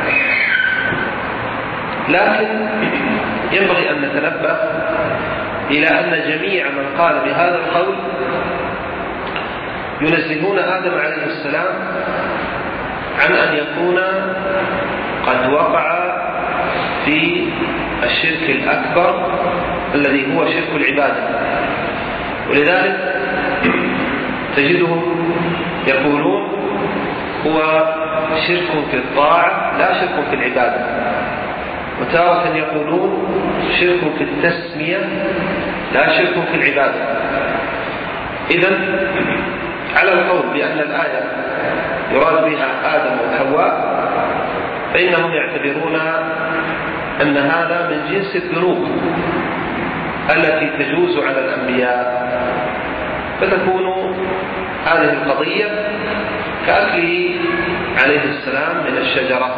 لكن ينبغي أن نتنبه إلى أن جميع من قال بهذا القول ينزهون آدم عليه السلام عن أن يكون قد وقع في الشرك الأكبر الذي هو شرك العبادة. ولذلك تجدهم يقولون هو شرك في الطاعة لا شرك في العبادة، وتارة يقولون شرك في التسمية لا شرك في العبادة. إذن على القول بأن الآية يراد بها آدم وحواء، فإنهم يعتبرون أن هذا من جنس الذنوب التي تجوز على الأنبياء، فتكون هذه القضية كأكله عليه السلام من الشجرة.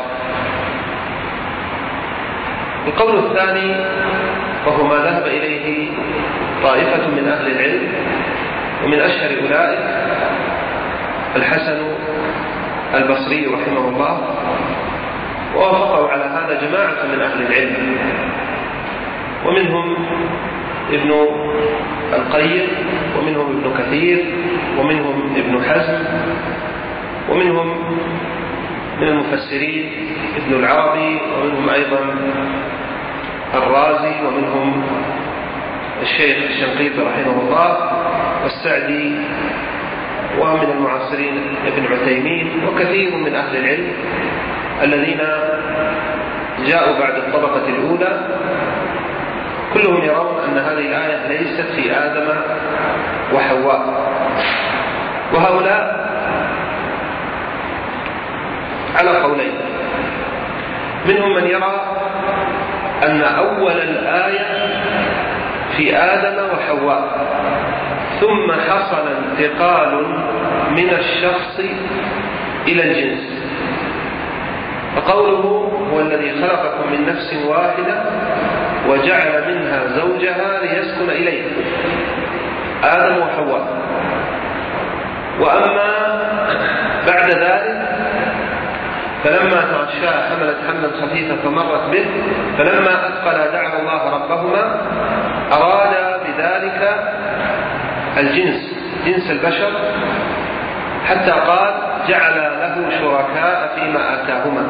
القول الثاني وهو ما ذهب إليه طائفة من أهل العلم، ومن أشهر أولئك الحسن البصري رحمه الله، ووافقوا على هذا جماعة من أهل العلم، ومنهم ابن القيم، ومنهم ابن كثير، ومنهم ابن حزم، ومنهم من المفسرين ابن العربي، ومنهم أيضا الرازي، ومنهم الشيخ الشنقيطي رحمه الله، والسعدي، ومن المعاصرين ابن عثيمين، وكثير من أهل العلم الذين جاءوا بعد الطبقة الأولى، كلهم يرون أن هذه الآية ليست في آدم وحواء. وهؤلاء على قولين، منهم من يرى أن أول الآية في آدم وحواء، ثم حصل انتقال من الشخص إلى الجنس، فقوله هو الذي خلقكم من نفس واحدة وجعل منها زوجها ليسكن إليها، آدم وحواء. وأما بعد ذلك فلما تغشاها حملت حملا خفيفا فمرت به، فلما أثقل دعوا الله ربهما، أراد بذلك الجنس، جنس البشر، حتى قال جعل له شركاء فيما آتاهما،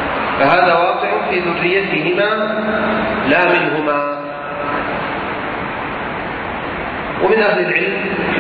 فهذا واقع في ذريتهما لا منهما. ومن أهل العلم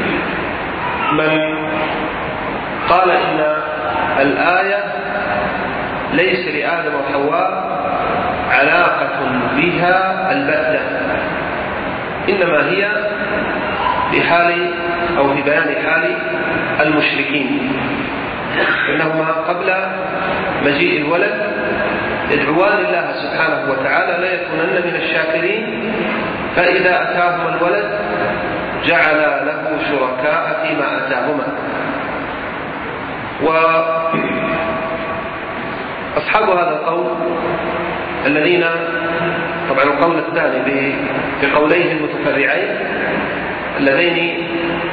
من قال إن الآية ليس لآدم وحواء علاقة بها البتة، إنما هي بحال أو في بيان حال المشركين، إنهما قبل مجيء الولد يدعوان الله سبحانه وتعالى لا يكونن من الشاكرين، فإذا أتاهما الولد جعل له شركاء فيما أتاهما. وأصحاب هذا القول الذين طبعا القول الثاني بقوليه المتفرعين اللذين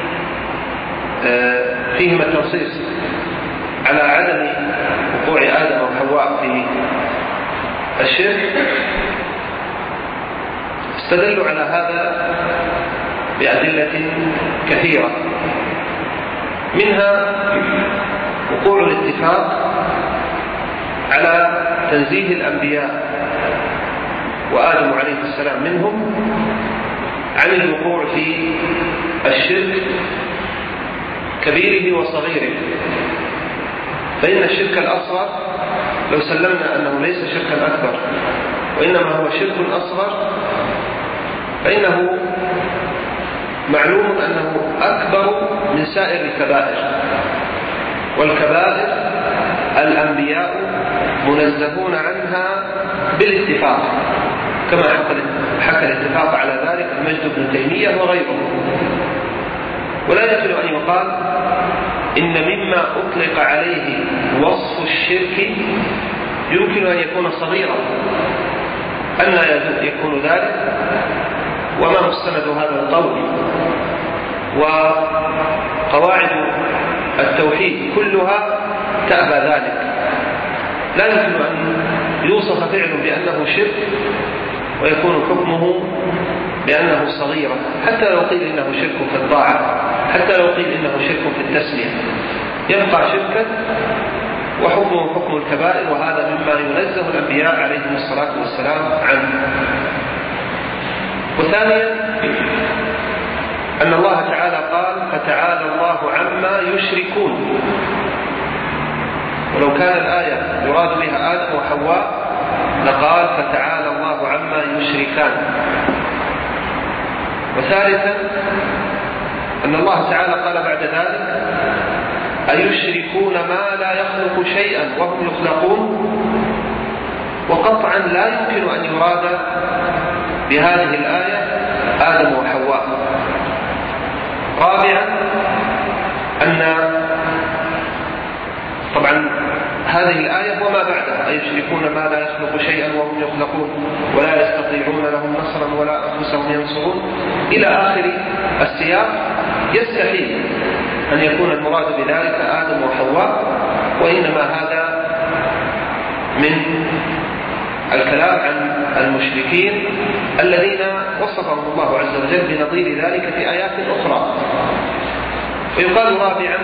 فيهما التنصيص على عدم وقوع آدم وحواء في الشرك، استدلوا على هذا بأدلة كثيرة، منها وقوع الاتفاق على تنزيه الأنبياء وآدم عليه السلام منهم عن الوقوع في الشرك كبيره وصغيره، فإن الشرك الأصغر لو سلمنا أنه ليس شركا أكبر وإنما هو شرك أصغر فإنه معلوم أنه أكبر من سائر الكبائر، والكبائر الأنبياء منزهون عنها بالاتفاق كما حكى الاتفاق على ذلك المجد بن تيمية وغيره. ولا يمكن أن يقال إن مما أطلق عليه وصف الشرك يمكن أن يكون صغيرا، أن يكون ذلك وما مستند هذا القول؟ وقواعد التوحيد كلها تأبى ذلك. لا يمكن أن يوصف فعل بأنه شرك ويكون حكمه بأنه صغيرا، حتى لو قيل إنه شرك في الطاعة، حتى لو قيل إنه شرك في التسمية، يبقى شركا وحكمه حكم الكبائر، وهذا مما ينزه الأنبياء عليهم الصلاة والسلام عنه. وثانيا أن الله تعالى قال فتعالى الله عما يشركون، ولو كان الآية يراد بها آدم وحواء لقال فتعالى الله عما يشركان. وثالثا أن الله تعالى قال بعد ذلك أيشركون ما لا يخلق شيئا وهم يخلقون، وقطعا لا يمكن أن يراد بهذه الآية آدم وحواء. رابعا أن طبعا هذه الآية وما بعدها أيشركون ما لا يخلق شيئا وهم يخلقون ولا يستطيعون لهم نصرا ولا أنفسهم ينصرون إلى آخر السياق، يستحيل أن يكون المراد بذلك آدم وحواء، وإنما هذا من الكلام عن المشركين الذين وصفهم الله عز وجل بنظير ذلك في آيات أخرى. ويقال رابعا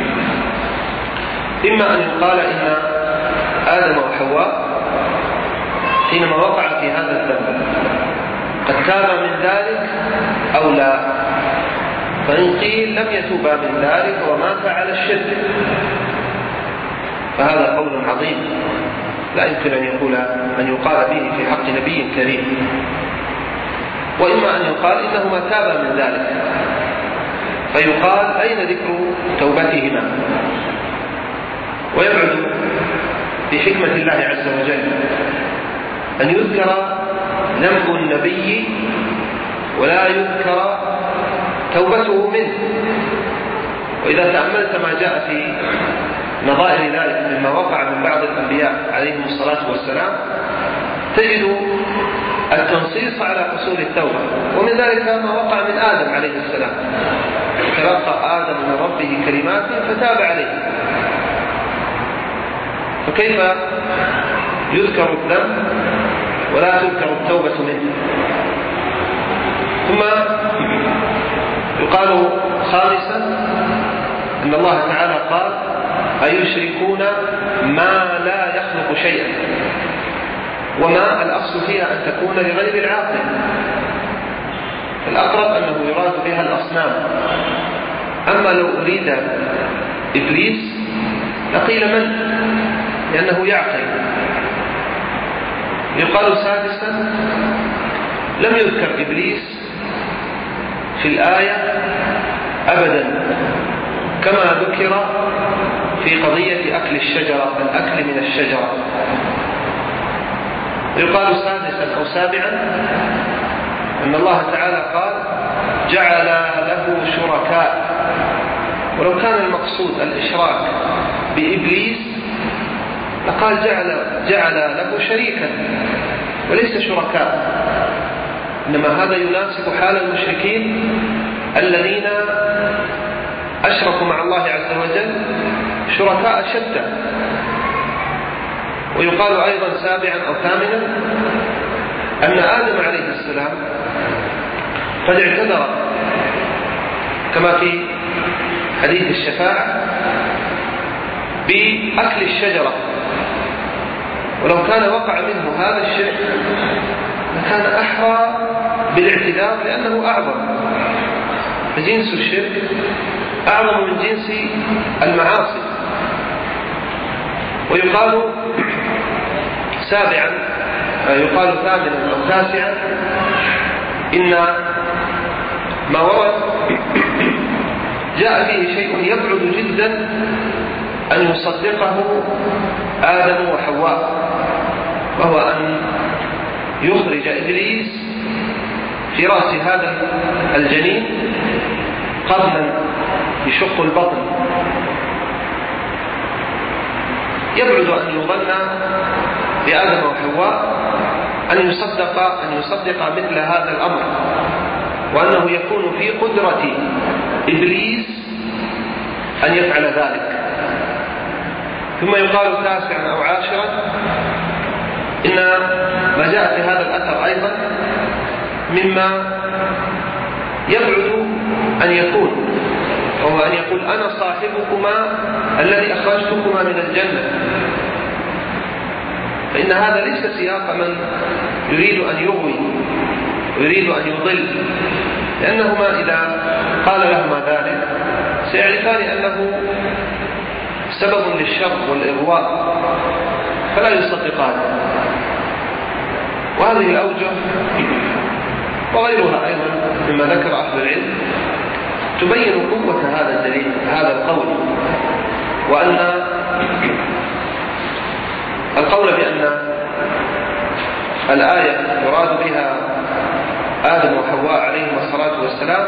إما أن يقال إن آدم وحواء حينما وقع في هذا الذنب قد تاب من ذلك أو لا، فإن قيل لم يتوبا من ذلك ومات على الشرك فهذا قول عظيم لا يمكن أن يقال به في حق نبي كريم. وإما أن يقال إنهما تابا من ذلك، فيقال أين ذكر توبتهما؟ ويبعد بحكمة الله عز وجل أن يذكر ذنب النبي ولا يذكر توبته منه. وإذا تأملت ما جاء في نظائر ذلك مما وقع من بعض الأنبياء عليهم الصلاة والسلام تجد التنصيص على حصول التوبة، ومن ذلك ما وقع من آدم عليه السلام، تلقى آدم من ربه كلمات فتاب عليه. فكيف يذكر الذنب ولا تذكر التوبة منه؟ ثم يقال خامسا أن الله تعالى قال أيشركون ما لا يخلق شيئا، وما الأصل فيها أن تكون لغير العاقل، الأقرب أنه يراد بها الأصنام. أما لو أريد إبليس لقيل من؟ لأنه يعقل. يقال سادسا لم يذكر إبليس في الآية أبدا كما ذكر في قضية أكل الشجرة، الأكل من الشجرة. يقال سادسا أو سابعا أن الله تعالى قال جعل له شركاء، ولو كان المقصود الإشراك بإبليس لقال جعل له شريكا وليس شركاء، إنما هذا يناسب حال المشركين الذين أشركوا مع الله عز وجل شركاء شتى. ويقال أيضا سابعا أو ثامنا أن آدم عليه السلام قد اعتذر كما في حديث الشفاعة بأكل الشجرة، ولو كان وقع منه هذا الشرك لكان أحرى بالاعتذار لأنه أعظم، فجنس الشرك أعظم من جنس المعاصي. ويقال سابعا يقال ثامنا أو تاسعا إن ما ورد جاء فيه شيء يبعد جدا أن يصدقه آدم وحواء، وهو أن يخرج إبليس في رأس هذا الجنين قرنا يشق البطن. يبعد أن يظن بآدم وحواء أن يصدق مثل هذا الأمر، وأنه يكون في قدرة إبليس أن يفعل ذلك. ثم يقال تاسعا أو عاشرا إن ما جاء في هذا الأثر أيضا مما يبعد أن يكون، وهو أن يقول أنا صاحبكما الذي أخرجتكما من الجنة، فإن هذا ليس سياق من يريد أن يغوي ويريد أن يضل، لأنهما إذا قال لهما ذلك سيعرفان أنه سبب للشر والإغواء فلا يصدقان. وهذه الأوجه وغيرها أيضا مما ذكر أهل العلم تبين قوة هذا الدليل، هذا القول، وأن القول بأن الآية يراد بها آدم وحواء عليهما الصلاة والسلام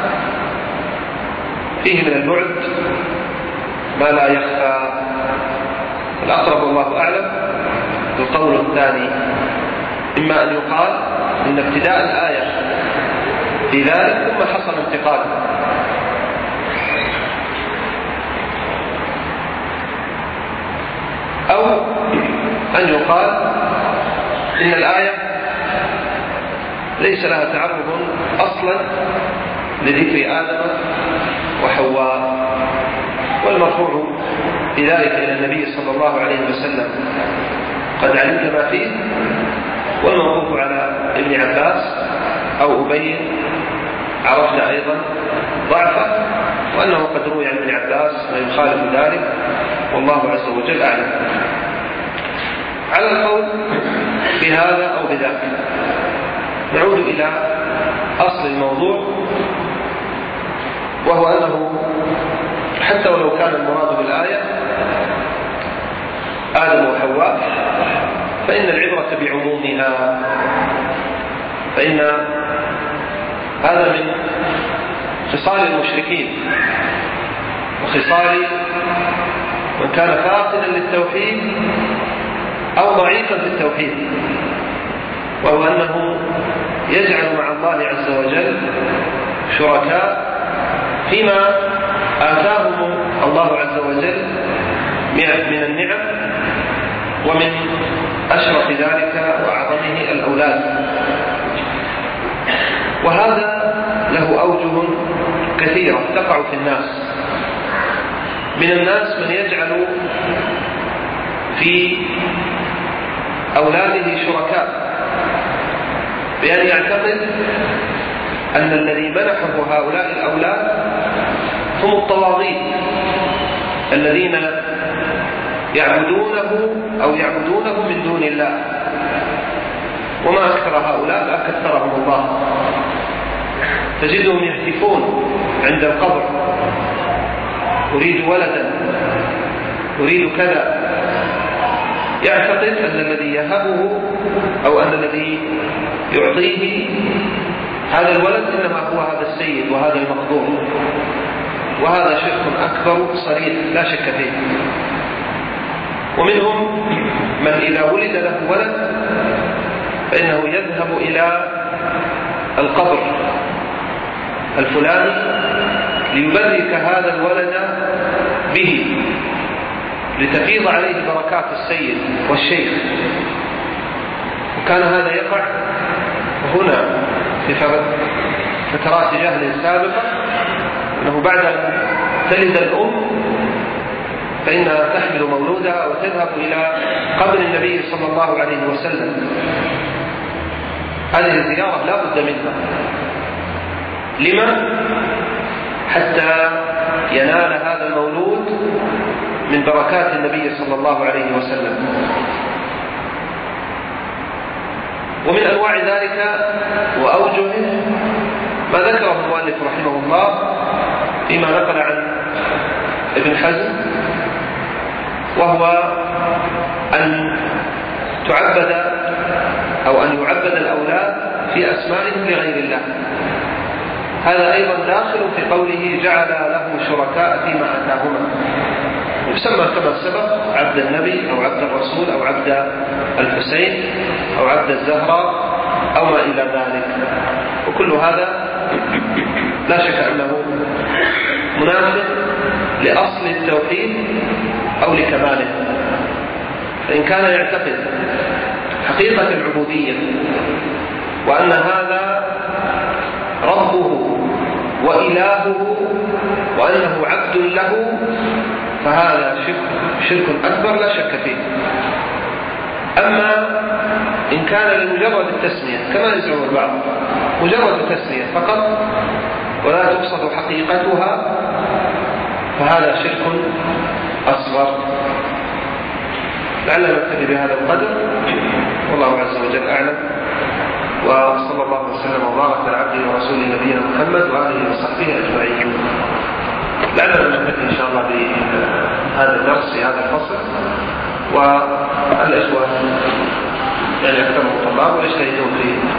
فيه من البعد ما لا يخفى. الأقرب والله أعلم القول الثاني، إما أن يقال إن ابتداء الآية في ذلك ثم حصل انتقاله، أو أن يقال إن الآية ليس لها تعرض أصلا لذكر آدم وحواء، والمرفوع بذلك إلى النبي صلى الله عليه وسلم قد علمت ما فيه، والموقوف على ابن عباس أو أبي عرفت أيضا ضعفه، وأنه قد روي عن ابن عباس ما يخالف ذلك، والله عز وجل أعلم. على القول بهذا أو بذاك نعود إلى أصل الموضوع، وهو أنه حتى ولو كان المراد بالآية آدم وحواء فإن العبرة بعمومها، فإن هذا من خصال المشركين وخصال من كان فاقدا للتوحيد أو ضعيفا في التوحيد، وهو أنه يجعل مع الله عز وجل شركاء فيما آتاهم الله عز وجل من النعم، ومن أشرف ذلك وأعظمه الأولاد. وهذا له أوجه كثيرة تقع في الناس. من الناس من يجعل في أولاده شركاء، بأن يعتقد أن الذي منحه هؤلاء الأولاد هم الطواغيت الذين يعبدونه من دون الله. وما أكثر هؤلاء لا كثرهم الله، تجدهم يهتفون عند القبر: أريد ولدا، أريد كذا. يعتقد أن الذي يهبه أو أن الذي يعطيه هذا الولد إنما هو هذا السيد وهذا المقدور، وهذا شرك أكبر صريح لا شك فيه. ومنهم من إذا ولد له ولد فإنه يذهب إلى القبر الفلاني ليبرك هذا الولد به، لتفيض عليه بركات السيد والشيخ. وكان هذا يقع هنا في فترات جهل سابقة، أنه بعد أن تلد الأم فإنها تحمل مولودها وتذهب إلى قبر النبي صلى الله عليه وسلم. هذه الزيارة لا بد منها. لما؟ حتى ينال هذا المولود من بركات النبي صلى الله عليه وسلم. ومن أنواع ذلك وأوجهه ما ذكره المؤلف رحمه الله فيما نقل عن ابن حزم، وهو أن تعبد أو أن يعبد الأولاد في أسمائهم لغير الله. هذا أيضا داخل في قوله جعل له شركاء فيما آتاهما، يسمى كما سبق عبد النبي أو عبد الرسول أو عبد الحسين أو عبد الزهراء أو ما إلى ذلك. وكل هذا لا شك أنه منافق لأصل التوحيد أو لكماله. فإن كان يعتقد حقيقة العبودية وأن هذا ربه وإلهه وأنه عبد له فهذا شرك أكبر لا شك فيه. أما إن كان لمجرد التسمية كما يزعم البعض، مجرد التسمية فقط ولا تقصد حقيقتها، فهذا شرك أصغر. لعلنا نكتفي بهذا القدر، والله عز وجل أعلم، وصلى الله وسلم وبارك على عبده ورسوله نبينا محمد وآله وصحبه أجمعين. لعلنا نكتفي إن شاء الله بهذا الدرس في هذا الفصل، والإخوة يعني أكثر من الطلاب ويجتهدون في